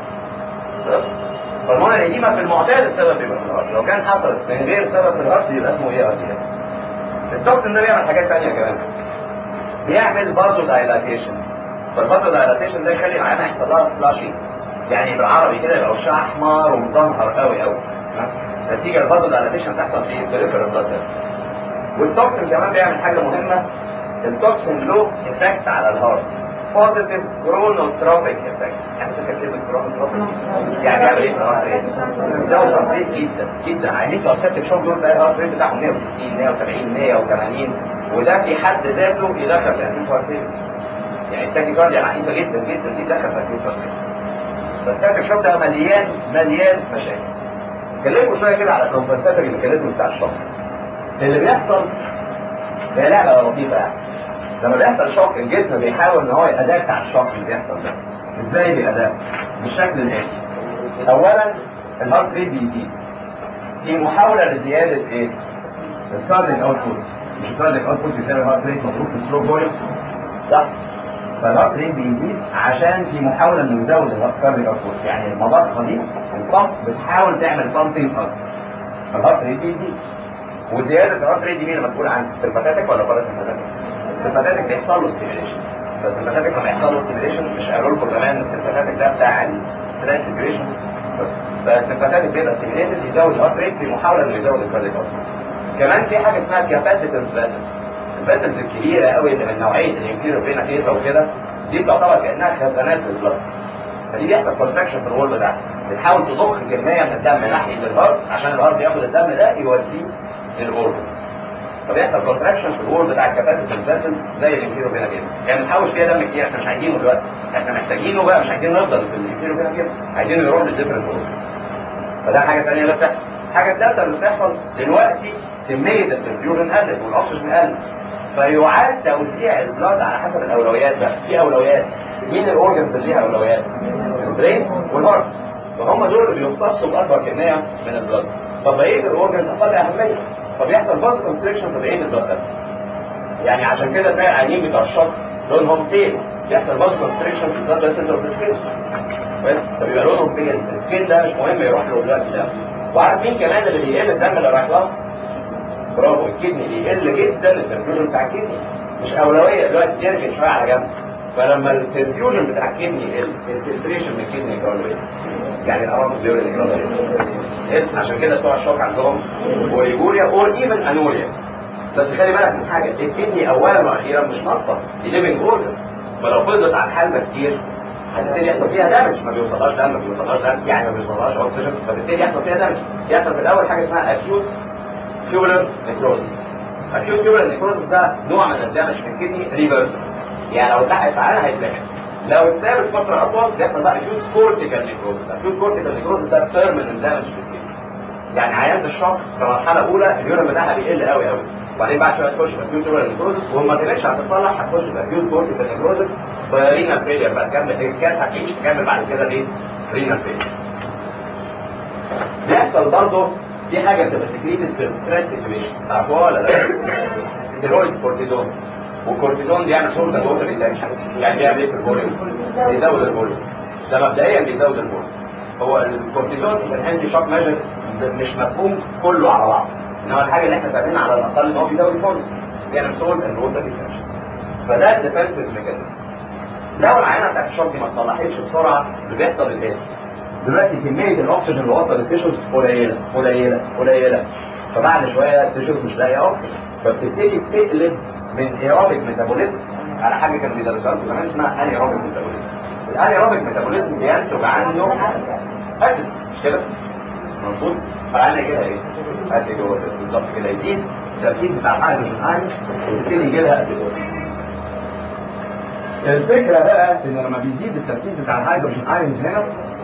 بالمونري ايديما في المعتاد السبب بيبقى في الهارت، لو كان حصل من غير سبب في الهارت يبقى اسمه اي ار دي اس. التوكسين ده بيعمل حاجات ثانيه كمان، بيعمل فازو دايلاتيشن. فالفازو دايلاتيشن ده يخلي العينه يحصل لها فلاشينج، يعني بالعربي كده يبقى وشها احمر ومزنهر قوي قوي نتيجه الفازو دايلاتيشن تحصل في البريفرال بلاد. والتوكسين كمان بيعمل حاجه مهمه، التوكسين له افكت على الهارت، بوزيتيف كرونوتروبيك افكت. يعني انت كلمه كرونوتروبيك يعني بيعمل ايه في الهارت ريت؟ بيزود الهارت ريت جدا جدا. عايزين توصلت شوف دول بقى الهارت ريت بتاعهم مية وستين مية وسبعين مية وثمانين، وده في حد ذاته يدخل في اكيوت هارت ريت. يعني التاكيكارديا عنيفه جدا جدا دي دخل في اكيوت هارت ريت. بس الشوك ده مليان مليان مشاكل. كلمكم شويه كده على الكومبنساتوري ميكانيزم بتاع الشوك. اللي بيحصل هي لعبه لطيفه يعني. لما بيحصل شوك الجسم بيحاول ان هو يأداكت على الشوك اللي بيحصل ده. ازاي بيأداكت؟ بالشكل الاتي: اولا الهارت ريت بيزيد في محاوله لزياده ايه؟ الكارديك اوتبوت. مش الكارديك اوتبوت بيساوي الهارت ريت مضروب في السلو فوليوم، صح؟ فالهارت ريت بيزيد عشان في محاوله انه يزود الكارديك اوتبوت، يعني المضخه دي البامب بتحاول تعمل بامبينج اكتر، فالهارت ريت بيزيد. وزياده الهارت ريت دي مين المسؤول عنها؟ السمباثيك ولا باراسمباثيك؟ السمباثيك بيحصل له ستيميليشن. فالسمباثيك لما يحصل له ستيميليشن، مش قالوا لكم زمان السمباثيك ده بتاع الستريس سيجريشن؟ فالسمباثيك بيبقى ستيميليتد يزود الهارت ريت في محاوله انه يزود الكارديك اوتبوت. كمان في حاجه اسمها كاباسيتنس فاسل. الفاسلز الكبيره قوي اللي من نوعيه الانفيرو فينا كيتا وكده دي بتعتبر كانها خزانات في البلد. فدي بيحصل كونتراكشن في الوول بتاعها، بتحاول تضخ كميه من الدم ناحيه الهارت عشان الهارت ياخد الدم ده يوديه للاورجنز. فبيحصل كونتراكشن في الوول بتاع الكاباسيتنس فاسل زي الانفيرو فينا كيتا. يعني بنحوش فيها دم كتير، احنا مش عايزينه دلوقتي، احنا محتاجينه بقى، مش عايزين نفضل في الانفيرو فينا كيتا، عايزينه يروح للديفرنت اورجنز. فده حاجه ثانيه اللي بتحصل. الحاجه الثالثه اللي بتحصل دلوقتي كميه البرفيوجن قلت والاكسجين قل، فيعاد توزيع البلاد على حسب الاولويات. بقى في اولويات، مين الاورجنز اللي ليها اولويات؟ البرين والهارت، فهم دول اللي بيمتصوا باكبر كميه من البلاد. طب بقيه الاورجنز اقل اهميه، فبيحصل باز كونستريكشن في بقيه البلاد. يعني عشان كده تلاقي العينين بتوع الشط لونهم بيل، بيحصل باز كونستريكشن في البلاد فيسلز اوف السكين، فبيبقى لونهم بيل. السكين ده مش مهم يروح له دلوقتي ده. وعارف مين كمان اللي بيقل الدم اللي رايح لها؟ برافو، الكدني بيقل جدا البرفيوجن بتاع الكدني، مش اولويه دلوقتي، يرجع شويه على جنب. فلما البرفيوجن بتاع الكدني يقل الفلتريشن من الكدني يجرى له ايه؟ يعني الامراض الديوري يجرى له ايه؟ عشان كده بتوع الشوك عندهم اوريجوريا اور ايفن انوريا. بس خلي بالك من حاجه، الكدني اولا واخيرا مش ناقصه، دي ليفنج اورجن، فلو فضلت على الحال ده كتير هتبتدي يحصل فيها دامج، ما بيوصلهاش دم، ما بيوصلهاش دم يعني ما بيوصلهاش اكسجين، فبالتالي يحصل فيها دامج. يحصل في الاول حاجه اسمها اكيوت تيوبولار نيكروزس. اكيوت تيوبولار نيكروزس ده نوع من الدامج في الكدني ريفرس، يعني لو اتلحقت معانا هيتلحق. لو اتثابت فتره اطول بيحصل بقى اكيوت كورتيكال نيكروزس. اكيوت كورتيكال نيكروزس ده بيرمننت دامج في الكدني، يعني عيان الشوك في مرحله اولى اليورين بتاعها بيقل قوي قوي، وبعدين بعد شويه تخش في اكيوت تيوبولار نيكروزس، وما كانتش هتتصلح هتخش في اكيوت كورتيكال نيكروزس ورينا فيلير بقى تكمل، كانت هتعيش تكمل بعد كده ايه؟ رينا فيلير. بيحصل برضه في حاجه بتبقى سكريتد في الستريس سيتويشن، تعرفوها ولا لا؟ ستيرويد كورتيزون، والكورتيزون بيعمل شورت ووتر ريتنشن، يعني بيعمل ايه في الفوليوم؟ بيزود الفوليوم. ده مبدئيا بيزود الفوليوم. هو الكورتيزون عشان عندي شوك ميجر مش مفهوم كله على بعض، انما الحاجه اللي احنا فاهمينها على الاقل ان هو بيزود الفوليوم، بيعمل شورت ووتر ريتنشن. فده الديفنسيف ميكانيزم. لو العينه بتاعت الشوك دي ما اتصلحتش بسرعه اللي بيحصل الاتي. دلوقتي كميه الاكسجين اللي وصل للتيشوز قليله قليله قليله، فبعد شويه التيشوز مش لاقيه اكسجين، فبتبتدي تقلب من ايروبيك ميتابوليزم على حاجه كانوا بيدرسوها زمان اسمها انيروبيك ميتابوليزم. الانيروبيك ميتابوليزم بينتج عنه اسيد، مش كده؟ مظبوط؟ فالعينه كده ايه؟ اسيد بالظبط كده، يزيد التركيز بتاع الهيدروجين ايون وتبتدي يجي لها اسيدوز. الفكره بقى ان لما بيزيد التركيز بتاع الهيدروجين ايونز هنا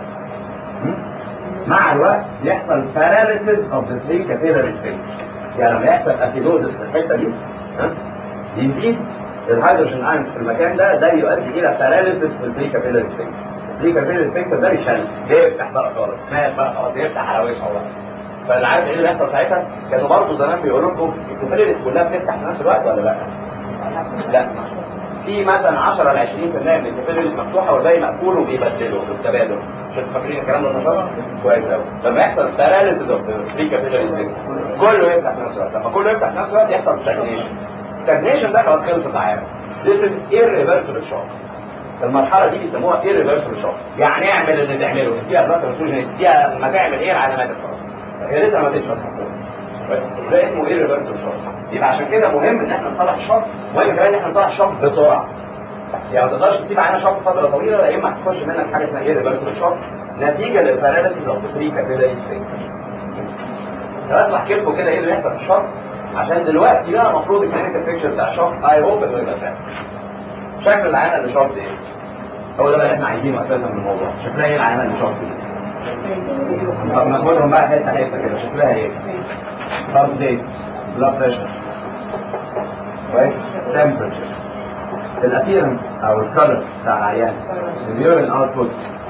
مع الوقت يحصل paralysis of the three capillary space، يعني لما يحصل اسيدوزس في الحته دي ها يزيد الهيدروجين ايونز في المكان ده، ده يؤدي الى paralysis في الثري capillary space. الثري capillary space ده يشل يفتح بقى خالص، مات بقى خلاص، يفتح على وشه بقى. فاللي عارف ايه اللي بيحصل ساعتها؟ كانوا برضه زمان بيقولوا لكم الكابيلاريز كلها بتفتح في نفس الوقت ولا لا؟ لا، في مثلا عشرة ل عشرين بالمية من الكابيلاريز مفتوحه والباقي مقفول وبيبدلوا بالتبادل. مش فاكرين الكلام ده نشاط؟ كويس قوي. لما يحصل باراليسيس اوف ثري كابيلاريز كله يفتح في نفس الوقت، لما كله يفتح في نفس الوقت يحصل ستاجنيشن. ستاجنيشن ده خلاص خلصت العيان. This is irreversible shock. المرحله دي بيسموها irreversible shock، يعني اعمل اللي تعمله، اديها بلاد ترانسفيوجن، اديها ما تعمل ايه العلامات خلاص. هي لسه ما تشرب ده اسمه irreversible shock. يبقى عشان كده مهم ان احنا نصلح الشوك، مهم كمان ان احنا نصلح الشوك بسرعه. يعني ما تقدرش تسيب عينها شوك فتره طويله، يا اما هتخش منك حاجه اسمها irreversible shock نتيجه للباراليسيس اوف ثري كابيلاري سبيس. بس احكي لكم كده ايه اللي بيحصل في الشوك، عشان دلوقتي بقى المفروض الكلينيكال بيكتشر بتاع الشوك اي هوب انه يبقى فاهم. شكل العينه اللي شوك ايه؟ هو ده اللي احنا عايزينه اساسا من الموضوع. شكلها ايه العينه اللي شوك دي؟ طب ناخدهم بقى حته حته كده، شكلها ايه؟ هارت ريت، بلاد بريشر، كويس؟ تمبرتشر، الابيرنس او الكلر بتاع العيان، اليورين اوتبوت،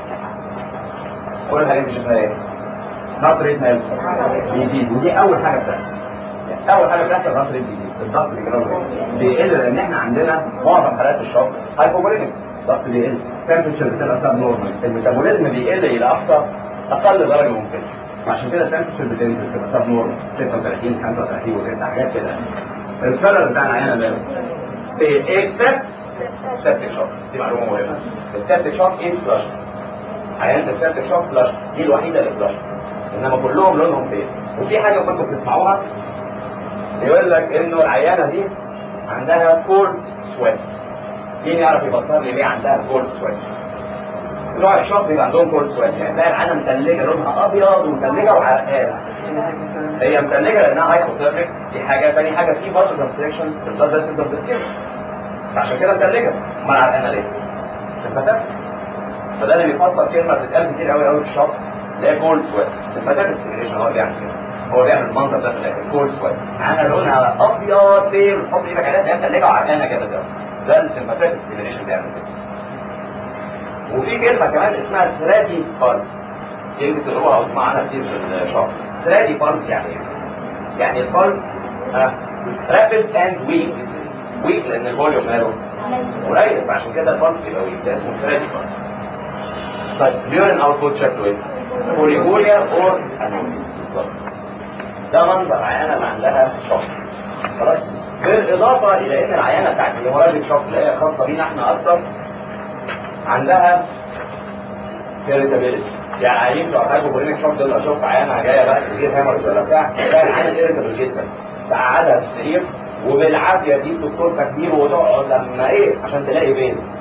كل الحاجات دي شكلها ايه؟ هارت ريت مال بيزيد، ودي اول حاجه بتحصل. اول حاجه بتحصل هارت ريت بيزيد، الضغط بيقل لان احنا عندنا معظم حالات الشوك هايبوفوليميك، الضغط بيقل، التمبرتشر بتبقى سب نورمال، الميتابوليزم بيقل الى اقصى اقل درجه ممكنه، وعشان كده التمبرتشر بتنزل تبقى سب نورمال ستة وثلاثين خمسة وثلاثين وكده حاجات كده. الكلر بتاع العيان ماله؟ اكسبت سيبتيك شوك، دي معلومه مهمه. السيبتيك شوك از فلاش، عيان السيبتيك شوك فلاش دي الوحيده اللي فلاش، انما كلهم لونهم فين. وفي حاجه كنتوا بتسمعوها يقول لك انه العيانه دي عندها كولد سويت. مين يعرف يفسر لي ليه عندها كولد سويت؟ نوع الشوك بيبقى عندهم كولد سويت، يعني تلاقي العيانه مثلجه لونها ابيض ومثلجه وعرقانه. هي مثلجه لانها هايبوثيرميك، دي حاجه، ثاني حاجه في فاسو كونستريكشن في البلاد فيسلز اوف ذا سكين، عشان كده مثلجه. امال عرقانه ليه؟ سمباتيك. فده اللي بيفسر كلمه بتتقال كتير قوي قوي في الشوك اللي هي كولد سويت. سمباتيك ستيميليشن هو بيعمل كده، هو بيعمل المنظر ده في الاخر كولد سويت، عينها لونها ابيض فين، تحط ايدك عليها تلاقيها مثلجه وعرقانه كده كده. ده السمباتيك ستيميليشن بيعمل كده. وفي كلمه كمان اسمها ثرادي بالز، يمكن تقروها او تسمعوا عنها كتير في الشوك. ثرادي بالز يعني ايه؟ يعني البالز رابيد اند ويك، ويك لان الفوليوم ماله قليل، فعشان كده البالز بيبقى ويك، ده اسمه ثرادي بالز. طيب اليورين اوتبوت شكله ايه؟ بوليجوريا اور انوريا بالظبط. ده منظر عيانه اللي عندها شوك. خلاص؟ بالاضافه الى ان العيانه بتاعت الهيموراجيك شوك اللي هي خاصه بينا احنا اكتر عندها irritability، يعني عيانين بتوع الهايبوفوليميك شوك دول اشوف عيانه جايه بقى سرير هيموريج ولا بتاع، تلاقي العيانه irritable جدا، تقعدها في السرير وبالعافيه تجيب دكتور تكبير وتقعد لما ايه عشان تلاقي بين.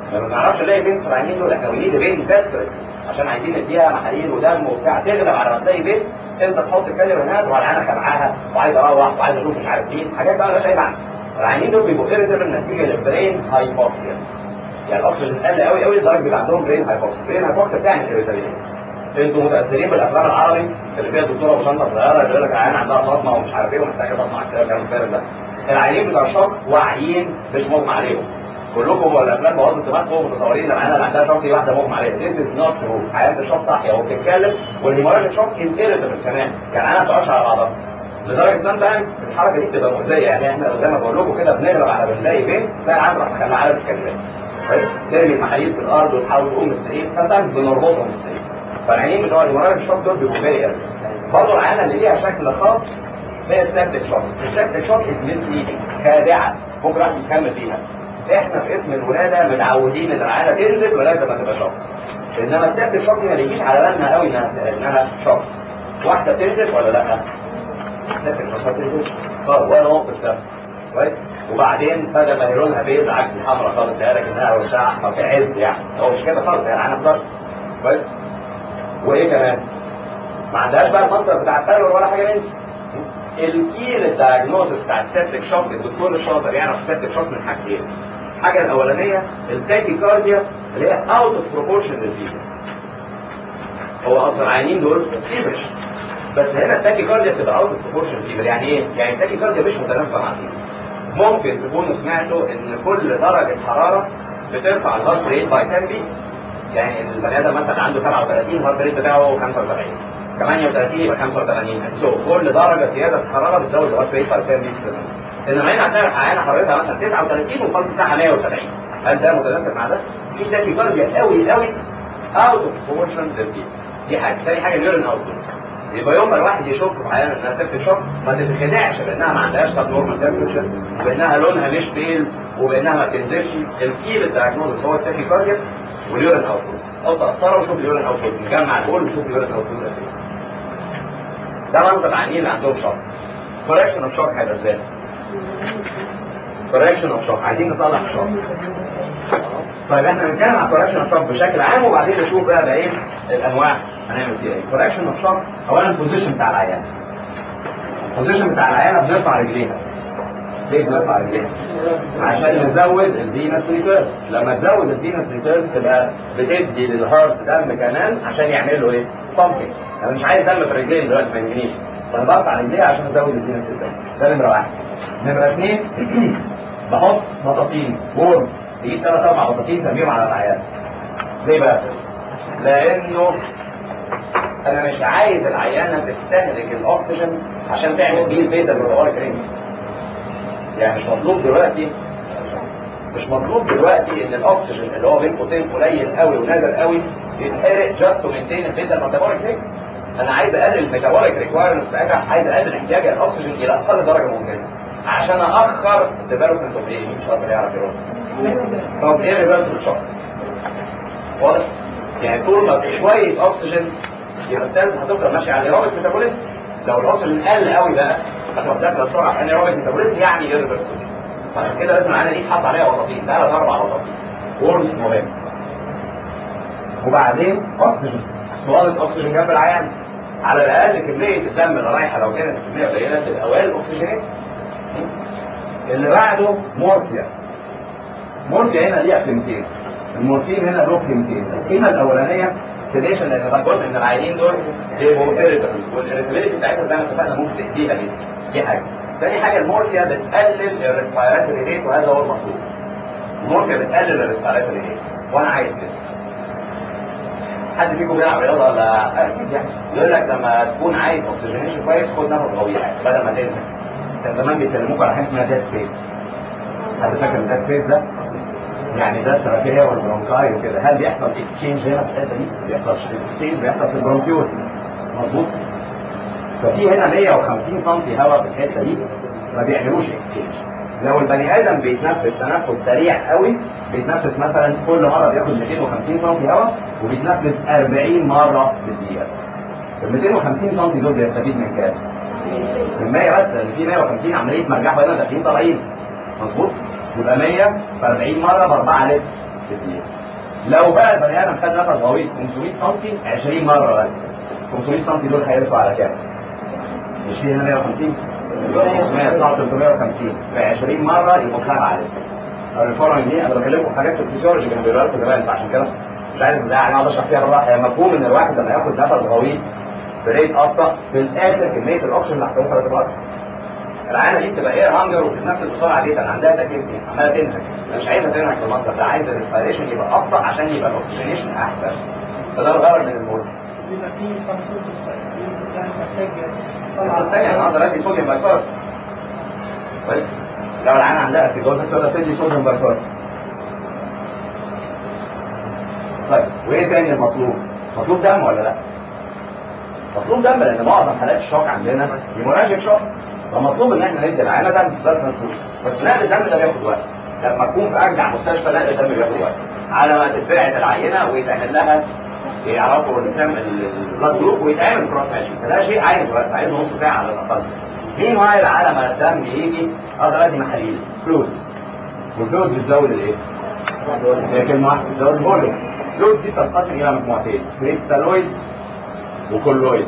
لما ما نعرفش نلاقي فين في العينين دول احنا ونيد بين ديسبريت عشان عايزين نديها محاليل ودم وبتاع تغلب على ما تلاقي بين انت تحط الكلمه هناك والعيانه خلعاها وعايز اروح وعايز اشوف مش عارف مين حاجات بقى مالهاش اي معنى. العيانين دول بيبقوا ايريتابل نتيجه للبرين هايبوكسيا. يعني الاكسجين قل قوي قوي لدرجه بيبقى عندهم برين هايبوكسيا. برين هايبوكسيا بتعمل ايريتابيليتي. انتوا متاثرين بالافلام العربي اللي فيها دكتوره بشنطه صغيره يقول لك العيان عندها صدمه ومش عارف ايه ومحتاجه صدمه عكسيه والكلام الفارغ ده. العيانين بتوع الشوك واعيين مش مغمى عليهم. كلكم ولا الافلام بوظت دماغكم متصورين ان العيانه اللي عندها شوك دي واحده مغمى عليها. This is not true. عيانه الشوك صح هو بتتكلم والهيموراجيك شوك از irritable كمان. يعني انا ما بتقعش على بعضها. لدرجه سام تايمز الحركه دي بتبقى مؤذيه. يعني احنا زي ما بقول لكم كده بنغلب على بنلاقي بين تلاقي العيان راح مخلع على الكلمات. ترمي المحاليل في الارض وتحاول تقوم من السرير. سام تايمز بنربطهم من السرير. فالعيانين بتوع الهيموراجيك شوك دول بيبقوا فيري برضه العيانه اللي ليها شكل خاص هي السبتك شوك. السبتك شوك از مسليدنج خادعه ممكن واحد يكمل فيها. احنا في اسم الولاده متعودين ان العيانه تنزل لغايه ما تبقى شوك. انما السبتك شوك ما بيجيش على بالنا قوي انها انها شوك. واحده تنزل ولا لا؟ السبتك شوك ما تنزلش خالص ولا موقف ده كويس. وبعدين بدل ما هي لونها بيض عكس الحمراء خالص تلاقي لك انها وشها احمر في عز يعني هو مش كده خالص. يعني العيانه خلاص كويس. وايه كمان؟ ما عندهاش بقى المنظر بتاع التايلور ولا حاجه منه. الكيل الدايجنوستس بتاع السبتك شوك الدكتور الشاطر يعرف السبتك شوك من حاجتين. الحاجه الاولانيه التاكي كارديا اللي هي اوت اوف بروبورشن للفيبر. هو اصلا العيانين دول فيبرش بس هنا التاكي كارديا بتبقى اوت اوف بروبورشن للفيبر. يعني ايه؟ يعني التاكي كارديا مش متناسبه مع الفيبر. ممكن تكونوا سمعتوا ان كل درجه حراره بترفع الهارت ريت باي عشرة بيتس. يعني البني ادم مثلا عنده سبعة وثلاثين الهارت ريت بتاعه خمسة وسبعين ثمانية وثلاثين يبقى خمسة وثمانين. سو كل درجه زياده حراره بتزود الهارت ريت باي عشرة بيتس. انما هنا هتلاقي العيانه حرارتها مثلا تسعة وثلاثين والفلس بتاعها مية وسبعين. هل ده متناسب مع ده؟ في تاكي كارديا قوي قوي اوت اوف بروبورشن للفيبر. دي حاجه. ثاني حاجه اليورين اوت. يبقى يوم ما الواحد يشوف في عيانه انها سبتك شوك ما تتخدعش بانها ما عندهاش سب نورمال تمبرتشر وبانها لونها مش بيل وبانها ما بتنزلش. الكيل الدايجنوستس هو التاكي كارديا واليورين اوت. حط قسطره وشوف اليورين اوت نجمع البول وشوف اليورين اوت. ده منظر العيانين اللي عندهم شوك. كوركشن اوف شوك هيبقى ازاي؟ كوركشن اوف شوك عايزين نصلح الشوك. طيب احنا بنتكلم عن كوركشن اوف شوك بشكل عام وبعدين نشوف بقى بقيه الانواع هنعمل فيها ايه. كوركشن اوف شوك اولا البوزيشن بتاع العيان. البوزيشن بتاع العيانه بنرفع رجليها. ليه بنرفع رجليها؟ عشان نزود الفينس ريتيرن. لما تزود الفينس ريتيرن تبقى بتدي للهارت دم كمان عشان يعمل له ايه؟ بامبنج. انا مش عايز دم في الرجلين دلوقتي ما يجينيش. فانا برفع رجليها عشان ازود الفينس ريتيرن. ده نمره واحد. نمره اثنين بحط بطاطين وورم. تجيب ثلاث اربع بطاطين ترميهم على العيان. ليه بقى؟ لانه انا مش عايز العيانه تستهلك الاكسجين عشان تعمل بيه البيتا المتوارك رينج. يعني مش مطلوب دلوقتي مش مطلوب دلوقتي ان الاكسجين اللي هو بين قوسين قليل قوي ونادر قوي يتحرق جاست تو مينتين البيتا المتوارك رينج. انا عايز اقلل الميتابوليك ريكوايرمنت بتاعتها. عايز اقلل احتياج الاكسجين الى اقل درجه ممكنه عشان اخر الديفلوبمنت اوف ايه. مش هقدر يعرف يقول طب ايه ريفرس الشوك؟ واضح؟ يعني طول ما في شويه اكسجين يبقى السيلز هتفضل ماشيه على الايروبيك ميتابوليزم. لو الاكسجين قل قوي بقى هتروح داخله بسرعه عشان الايروبيك ميتابوليزم يعني ايرفيرسبل. فعشان كده لازم العينه دي تحط عليها بطاطين ثلاث اربع بطاطين. وورمز مهم. وبعدين اكسجين. صوره اكسجين جنب العيان. على الاقل كميه الدم اللي رايحه لو كانت كميه قليله تبقى ويل اوكسجينيت. اللي بعده مورفيا. مورفيا هنا ليها قيمتين. المورفين هنا له قيمتين. القيمه الاولانيه سيديشن لان ده جزء من العيانين دول بيبقوا ايريتابل والاريتابيلتي بتاعتها زي ما اتفقنا ممكن تاذيها جدا. دي حاجه. ثاني حاجه المورفيا بتقلل الريسبيراتوري ريت وهذا هو المطلوب. المورفيا بتقلل الريسبيراتوري ريت وانا عايز كده. حد فيكم بيلعب رياضه ولا اكيد يعني يقول لك لما تكون عايز اوكسجينيشن كويس خد نفس طويل بدل ما تنزل. كان زمان بيكلموك على حاجه اسمها ديد سبيس. حد فاكر الديد سبيس ده؟ يعني ده التراكيه والبرونكاي وكده. هل بيحصل اكسشينج هنا في الحته دي؟ بيحصل اكسشينج بيحصل في البرونكيول. مظبوط؟ ففي هنا مية وخمسين سم هواء في الحته دي ما بيعملوش اكسشينج. لو البني ادم بيتنفس تنفس سريع قوي بيتنفس مثلا كل مره بياخد مئتين وخمسين سم هواء وبيتنفس أربعين مره في الدقيقه. ال مئتين وخمسين سم دول بيستفيد من كام؟ من مية بس لان في مية وخمسين عمليه مرجعه هنا داخلين طالعين. مظبوط؟ يبقى مية في أربعين مره ب أربعة لتر اثنين. لو بقى البني ادم خد نفس غويط خمسمية سم عشرين مره بس، خمسمية سم دول هيرسوا على كام؟ مش في هنا مية وخمسين؟ خمسمية يطلعوا ثلاثمية وخمسين في عشرين مره يبقوا كام عدد؟ الفورمولا دي انا بكلمكم حاجات في الفسيولوجي كانوا بيقولوا لكم زمان، فعشان كده مش عارف ازاي انا اقعد اشرح فيها بالراحه. هي مفهوم ان الواحد لما ياخد نفس غويط بريت ابطا في الاخر كميه الاكسجين اللي هتوصل للبطن. العينه دي بتبقى اير هانجر وبتتنفس بسرعه جدا، عندها تكيفني عماله تنهك، مش عايزه تنهك في المنطقه ده، عايزه الريسبيريشن يبقى ابطا عشان يبقى الاكسجينيشن احسن. فده الغرض من الموت. بيبقى في فانكشن محتاج تستنى انا اقدر ادي صوديوم بايكارب. كويس؟ لو العينه عندها اسيدوزا تقدر تدي صوديوم بايكارب. طيب وايه تاني المطلوب؟ مطلوب دم ولا لا؟ مطلوب دم لان معظم حالات الشوك عندنا هيموراجيك شوك، فمطلوب ان احنا ندي العينه دم بلاد ترانسفيوجن. بس نقل الدم ده بياخد وقت، لما تكون في ارجع مستشفى نقل الدم بياخد وقت على ما تتبعت العينه ويتعمل لها يعرفوا الدم البلاد جروب ويتعمل كروس ماشي، فده شيء عايز وقت، عايز نص ساعه على الاقل. مين وايل على ما الدم يجي اقدر ادي محاليل فلويدز، والفلويدز بتزود الايه؟ هي كلمه واحده بتزود الفوليوم. الفلويدز دي بتنقسم الى مجموعتين، كريستالويد وكولويد.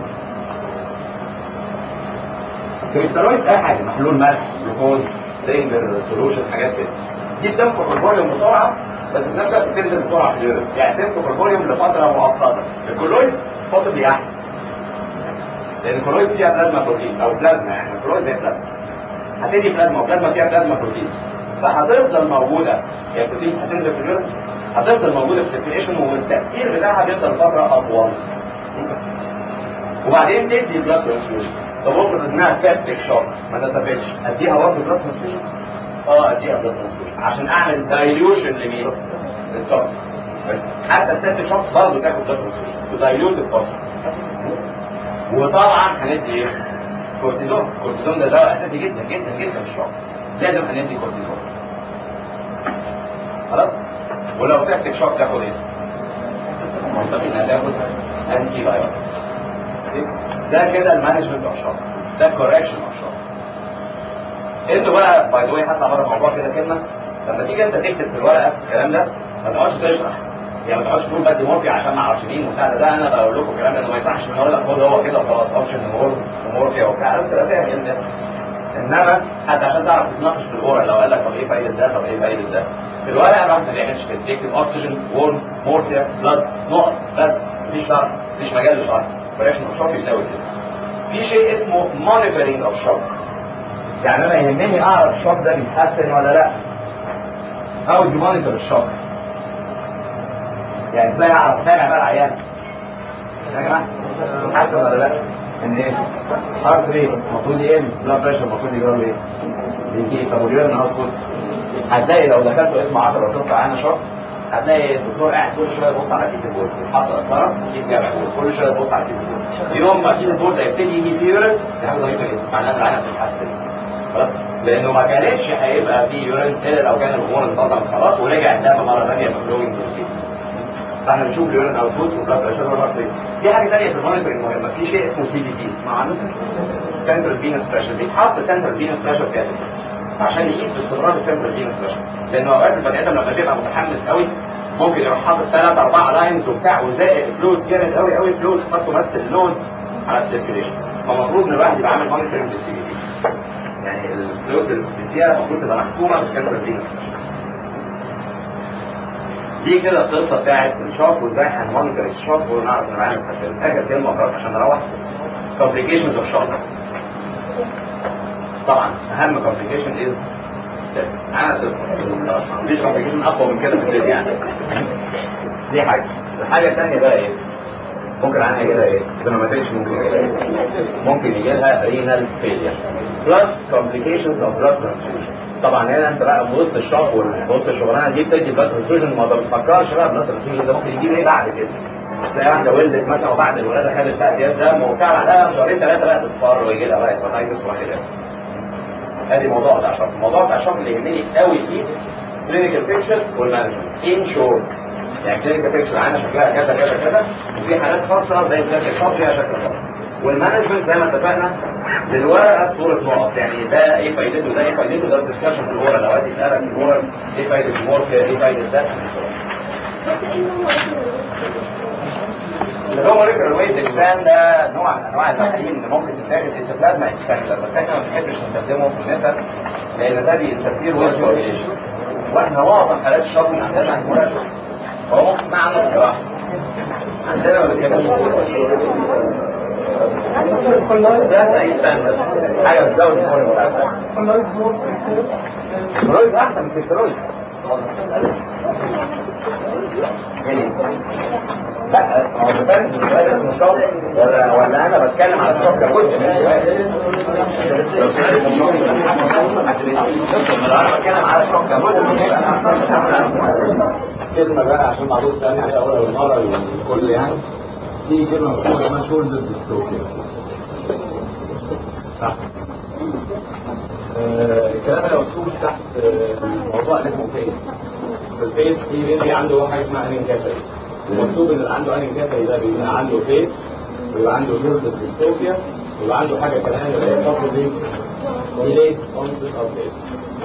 كريستالويد اي حاجه محلول ملح، جلوكوز، دينجر سولوشن، حاجات كده. دي بتنفخ الفوليوم بسرعه بس في نفس الوقت بتنزل بسرعه في اليورين، يعني تنفخ الفوليوم لفتره مؤقته. الكولويد possibly احسن لان الكولويد فيها بلازما بروتين او بلازما، يعني الكولويد هي بلازما، هتدي بلازما وبلازما فيها بلازما بروتين، فهتفضل موجوده، يعني البروتين هتنزل في اليورين هتفضل موجوده في السيركيليشن والتاثير بتاعها بيفضل فتره اطول. وبعدين تدي بلاد ترانسفيوجن. طب افرض انها سيبتك شوك ما تثبتش، اديها برضه بلاد ترانسفيوجن؟ اه اديها بلاد ترانسفيوجن عشان اعمل دايليوشن لمين؟ للطاقه. حتى السيبتك شوك برضه تاخد بلاد ترانسفيوجن ودايليوت الطاقه. وطبعا هندي ايه؟ كورتيزون. الكورتيزون ده دواء اساسي جدا جدا جدا في الشوك، لازم هندي كورتيزون. خلاص؟ ولو سيبتك شوك تاخد ايه؟ منطقي انها تاخد انتي بايوتكس. ده كده المانجمنت اوف شوك، ده الكوركشن اوف شوك. انتوا بقى باي ذا واي هطلع بره الموضوع كده كلمه، لما تيجي انت تكتب في الورقه الكلام ده ما تقعدش تشرح، يعني ما تقعدش تقول بدي مورفي عشان ما اعرفش مين وبتاع ده. انا بقول لكم الكلام ده ما يصحش ان اقول لك خد هو كده وخلاص اوبشن ومورفيا وبتاع، انت تبقى فاهم ايه ده. انما حتى عشان تعرف تتناقش في الاورال لو قال لك طب ايه فايده ده طب ايه فايده ده، في الورقه الواحد ما بيعملش كده، تكتب اوكسجين وورم مورفيا بلاد نقط بس، مفيش شرح، مفيش مجال للشرح. كوركشن اوف شوك يساوي كده. في شيء اسمه مونيتورنج اوف شوك، يعني انا يهمني اعرف الشوك ده بيتحسن ولا لا. او دي مونيتور الشوك، يعني ازاي اعرف اتابع بقى العيان يا جماعه بيتحسن ولا لا. ان ايه؟ هارت ريت المفروض يقل، بلاد بريشر المفروض يجرى له ايه؟ يزيد. طب واليورين اوتبوت هتلاقي لو دخلت اسم عشرة وصلت عيان شوك هتلاقي الدكتور قاعد كل شويه يبص على كيس البول، حاطط قسطره كيس جامع بول، كل شويه يبص على كيس البول. يوم ما كيس البول ده يبتدي يجي فيه يورين دي حاجه ظريفه جدا، معناها ان العينه بتتحسن. خلاص؟ لانه ما كانتش هيبقى فيه يورين الا لو كان الامور انتظمت خلاص ورجع الدم مره ثانيه بفلوينج بروتين. فاحنا بنشوف اليورين اوتبوت وبلاد بريشر والهارت ريت. في حاجه ثانيه في المونيتورنج مهمه، في شيء اسمه سي بي تي، اسمع عنه؟ سنترال فينس بريشر. دي حط سنترال فينس بريشر كده عشان يقيس باستمرار السنترال فينس بريشر، لان اوقات البني ادم لما بيبقى متحمس قوي ممكن يروح حاطط ثلاث اربع لاينز وبتاع وزائق فلويد جامد قوي قوي، فلويد خط تمثل لود على السيركيليشن. فالمفروض ان الواحد يبقى عامل مونيتورنج بالسي بي تي، يعني الفلويد اللي فيها المفروض تبقى محكومه بالسنترال فينس بريشر. دي كده القصه بتاعت الشوك وازاي هنمونيتور الشوك ونعرف نعمل التشخيص. اخر كلمه وخلاص عشان نروح. complications of shock. طبعا اهم complication is death. انا صفر، مفيش complication اقوى من كده في الدنيا يعني. دي حاجه. الحاجه الثانيه بقى ايه؟ ممكن عنها كده ايه؟ اذا ما ماتتش ممكن يجي لها ممكن يجي لها renal failure plus complications of blood transfusion. طبعا هنا انت بقى في وسط الشوك وفي وسط الشغلانه دي بتدي بلاد ترانسفيوجن، ما بتفكرش بقى بلاد ترانسفيوجن ده ممكن يجيب ايه بعد كده. تلاقي واحده ولدت مثلا وبعد الولاده خدت تأديات دم وبتاع، بعدها شهرين ثلاثه بقى تصفر ويجي لها بقى هيباتايتس وكده. ادي موضوع بتاع الشوك. الموضوع بتاع الشوك اللي يهمني قوي فيه كلينيكال بيكتشر والمانجمنت ان شورت. يعني كلينيكال بيكتشر عندنا شكلها كذا كذا كذا، وفي حالات خاصه زي كلينيكال شوك فيها شكل خاص. والمانجمنت زي ما اتفقنا بالورقه صوره نقط، يعني ده ايه فايدته ده ايه فايدته ده الدسكشن في الورقه. لو عايز يسالك في الورقه ايه فايده المورفيا ايه فايده ده اللي هو موليكولار ويت اكسباند ده نوع من انواع التحاليل اللي ممكن تتاخد البلازما اكسباندر، بس احنا ما بنحبش نستخدمه في النسب لان ده بيستثير ويت فوريشن، واحنا معظم حالات الشوكينج عندنا هيموراجيك، فهو ممكن يسمع عنه بصراحه. عندنا ولا كده؟ ده اي ستاندرد حاجه بتزود الهرمون بتاعتك. الستيرويد احسن من الستيرويد. لا هو بتفرق السؤال اسمه شوك ولا ولا انا بتكلم على الشوك كجزء من السؤال. لو السؤال اسمه شوك انا بتكلم على الشوك كجزء من السؤال. كلمه بقى عشان معروف سامي عليها اول مره الكل يعني. دي كلمه مكتوبه اسمها شولدر ديستروفيا. صح. الكلام ده مكتوب تحت موضوع اللي اسمه فيس. في الفيس في بيبي عنده حاجه اسمها انكافي، ومكتوب ان اللي عنده انكافي ده بيبقى عنده فيس ويبقى عنده شولدر ديستروفيا ويبقى عنده حاجه كمان اللي هي خاصه بيه ديلي اونست اوف ديت.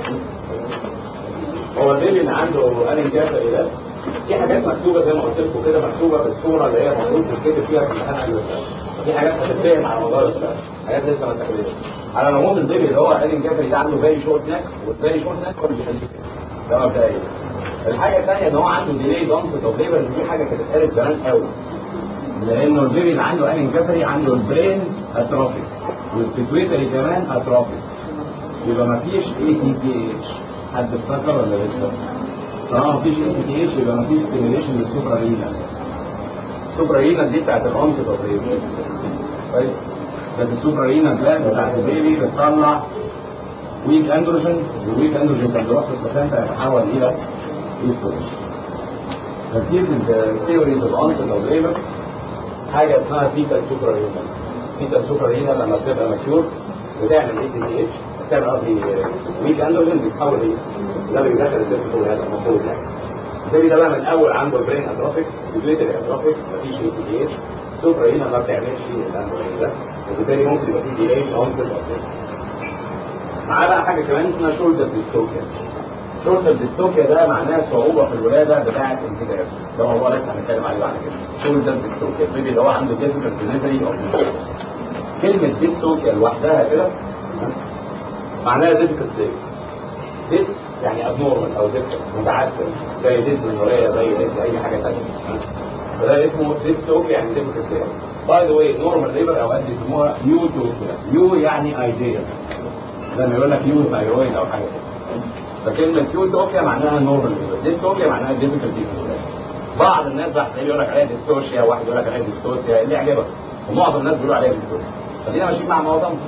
هو البيبي اللي عنده انكافي ده في حاجات مكتوبه زي ما قلت لكم كده، مكتوبه بالصوره اللي هي المفروض تتكتب فيها في امتحان قبل السنه. في حاجات هتتفهم على مدار السنه، حاجات لسه ما اتاكدتش. على العموم البيبي اللي هو قال الجبري ده عنده فيري شورت نك، والفيري شورت نك هو اللي بيخليه ده مبدئيا. الحاجه الثانيه ان هو عنده ديلي دونست اوف ليبر، دي حاجه كانت اتقالت زمان قوي، لانه البيبي اللي عنده قال الجبري عنده البرين اتروفيك والبيتويتري كمان اتروفيك، يبقى ما فيش اي تي تي اتش. حد افتكر ولا لسه؟ طالما ما فيش اي تي تي اتش يبقى ما فيش ستيميليشن للسوبرا رينا. السوبرا رينا دي بتاعت الانست اوف ليبر. طيب بس السوبرا رينا جلاند بتاعت البيبي بتطلع ويك اندروجين، والويك اندروجين كان بيروح في البلاسنتا يتحول الى ايستروجين. كتير من الثيوريز اوف انست اوف ليبر حاجه اسمها فيتال سوبرا رينا. فيتال سوبرا رينا لما بتبقى ماتيور بتعمل اي سي تي اتش، بتعمل قصدي ويك اندروجين بيتحول ايه؟ ده اللي بيدخل الست فوق هذا المفروض يعني. البيبي ده بقى من اول عنده البرين اتروفيك، البيتويتري اتروفيك، مفيش اي سي تي اتش، السوبرا هنا ما بتعملش الاندروجين ده، وبالتالي ممكن يبقى فيه ديلي اونست اوف معاه بقى حاجه كمان اسمها شولدر ديستوكيا. شولدر ديستوكيا ده معناه صعوبه في الولاده بتاعه الانتجاب، ده موضوع لسه هنتكلم عليه بعد كده. شولدر ديستوكيا البيبي اللي هو عنده ديفيكالت ديليفري اوف كلمه ديستوكيا لوحدها كده معناها ديفيكالت ليه؟ ديس يعني ابنورمال او ديفيكالت متعسر، زي ديس بالنوريه زي ديس اي حاجه ثانيه، فده اسمه ديستوكيا يعني ديفيكالت ليه. باي ذا واي نورمال ليبر اوقات بيسموها يوتوكيا، يو يعني ايديال، زي ما يقول لك يو ثايرويد او حاجه كده. فكلمه يوتوكيا معناها نورمال ليبر، ديستوكيا معناها ديفيكالت ليبر. بعض الناس بقى هتلاقيه يقول لك عليها ديستوشيا، واحد يقول لك عليها ديستوسيا، اللي يعجبك، ومعظم الناس بيقولوا عليها ديستوشيا. خلينا ماشيين مع معظمهم.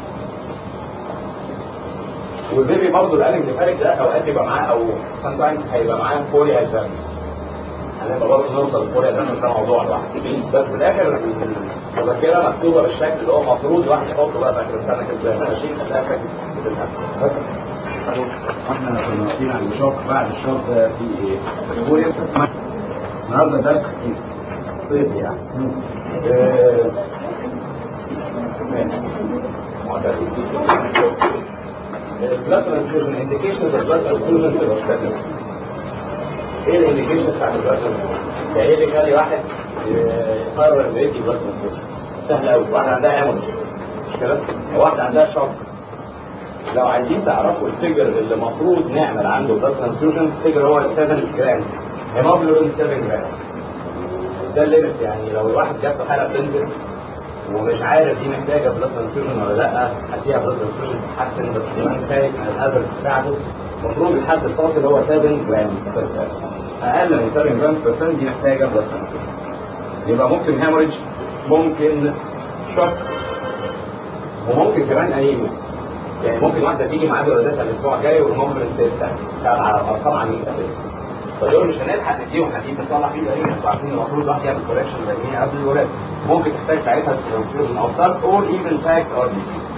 والبيبي برضه الالم الفارق ده اوقات يبقى معاه او سام تايمز هيبقى معاه فوري ادفانس. هنبقى برضه نوصل لفوري ادفانس، ده موضوع لوحده. بس في الاخر المذكره مكتوبه بالشكل اللي هو المفروض الواحد يحطه بقى في اخر السنه كده زي ما ماشيين هتلاقي شكل بس. احنا كنا واقفين على الشوك، بعد الشوك ده في ايه؟ فوري النهارده درس خفيف صيفي يعني. blood transfusion indications of blood transfusion في الوسط. ايه الانديكيشنز بتاعت البلاد transfusion؟ يعني ايه اللي يخلي واحد يقرر انه يدي blood transfusion؟ سهل قوي، واحده عندها هيموريج مش كده؟ واحده عندها شوك. لو عايزين تعرفوا الفيجر اللي المفروض نعمل عنده blood transfusion، الفيجر هو سبعة جرام، هيموجلوبين سبعة جرام. ده الليمت، يعني لو الواحد جاب له حاله بتنزل ومش عارف دي محتاجه بلاد ترانسفيوجن ولا لا، هديها بلاد ترانسفيوجن تتحسن، بس كمان خايف من الازل بتاعته. المفروض الحد الفاصل هو سبعة جرام بير سنت، اقل من سبعة جرام بير سنت دي محتاجه بلاد ترانسفيوجن. يبقى ممكن هيموريدج، ممكن شوك، وممكن كمان انيميا. يعني ممكن واحده تيجي معاد ولادتها الاسبوع الجاي والهيموجلوبين ستة، سبعة على الارقام عاملين كده. فدول مش هنلحق نديهم حديد نصلح فيه الانيميا، انتوا عارفين المفروض الواحد يعمل كوركشن للانيميا قبل الولاده. ممكن تحتاج ساعتها ترانسفيوجن او ضغط اور ايفن باكت ار بي سي.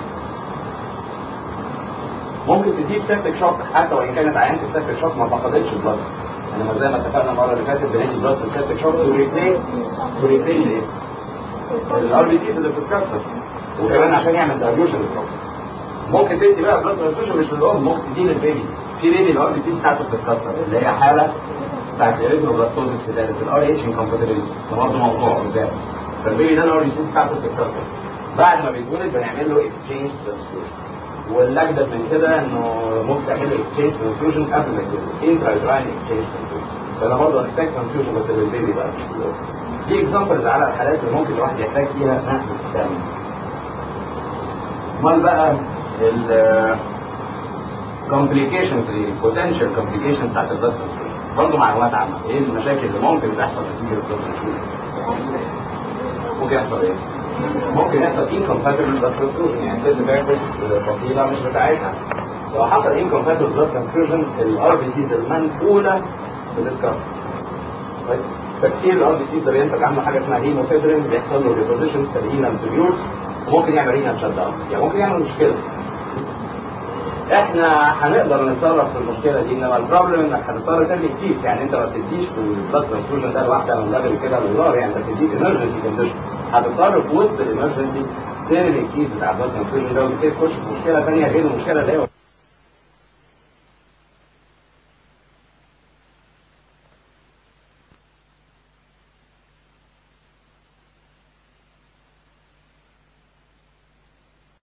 ممكن تجيب سيبتك شوك حتى وان كانت عيانه السيبتك شوك ما فقدتش البلد. انما زي ما اتفقنا المره اللي فاتت بندي بلد في السيبتك شوك تو ريبليس تو ريبليس ايه؟ الار بي سيز اللي بتتكسر، وكمان عشان يعمل دايلوشن للبروكس. ممكن تدي بقى بلد ترانسفيوجن مش للام، ممكن تدي للبيبي. في بيبي الار بي سيز بتاعته بتتكسر، اللي هي حاله بتاعت الاريثروبلاستوزيس بتاعت الار اتش انكمباتيبيلتي، ده برضه موضوع قدام. فالبيبي ده الار بي سي بتاعته بتتكسر، بعد ما بيتولد بنعمل له اكسشينج ترانسفيوجن. والاجدد من كده انه ممكن تعمل له اكسشينج ترانسفيوجن قبل ما يتولد، انترايتراين اكسشينج ترانسفيوجن. فده برضه هنحتاج ترانسفيوجن بس للبيبي بقى. دي اكزامبلز على الحالات اللي ممكن الواحد يحتاج فيها نقل الدم. امال بقى ال complications ايه؟ potential complications بتاعت البلاد ترانسفيوجن. برضه معلومات عامة، ايه المشاكل اللي ممكن تحصل نتيجة البلاد ترانسفيوجن؟ ممكن يحصل ايه؟ ممكن يحصل incompatible blood transfusion، يعني ست تاخد فصيلة مش بتاعتها. لو حصل incompatible blood transfusion الار بي سيز المنقولة بتتكسر. طيب تكسير الار بي سيز ده بينتج عنه حاجة اسمها هيموسيدرين، بيحصل له ديبوزيشن في الهيلم تبيوت، وممكن يعمل رينال شت داون، يعني ممكن يعمل مشكلة. احنا هنقدر نتصرف في المشكله دي، انما البروبلم انك هتضطر ترمي كيس، يعني انت ما بتديش في البلاد ترانسفيوجن ده لوحده من بدري كده للنار، يعني انت بتديك ايمرجنسي كونديشن، هتضطر في وسط الامرجنسي ترمي الكيس بتاع البلاد ترانسفيوجن ده وتبتدي تخش في مشكله ثانيه غير المشكله اللي هي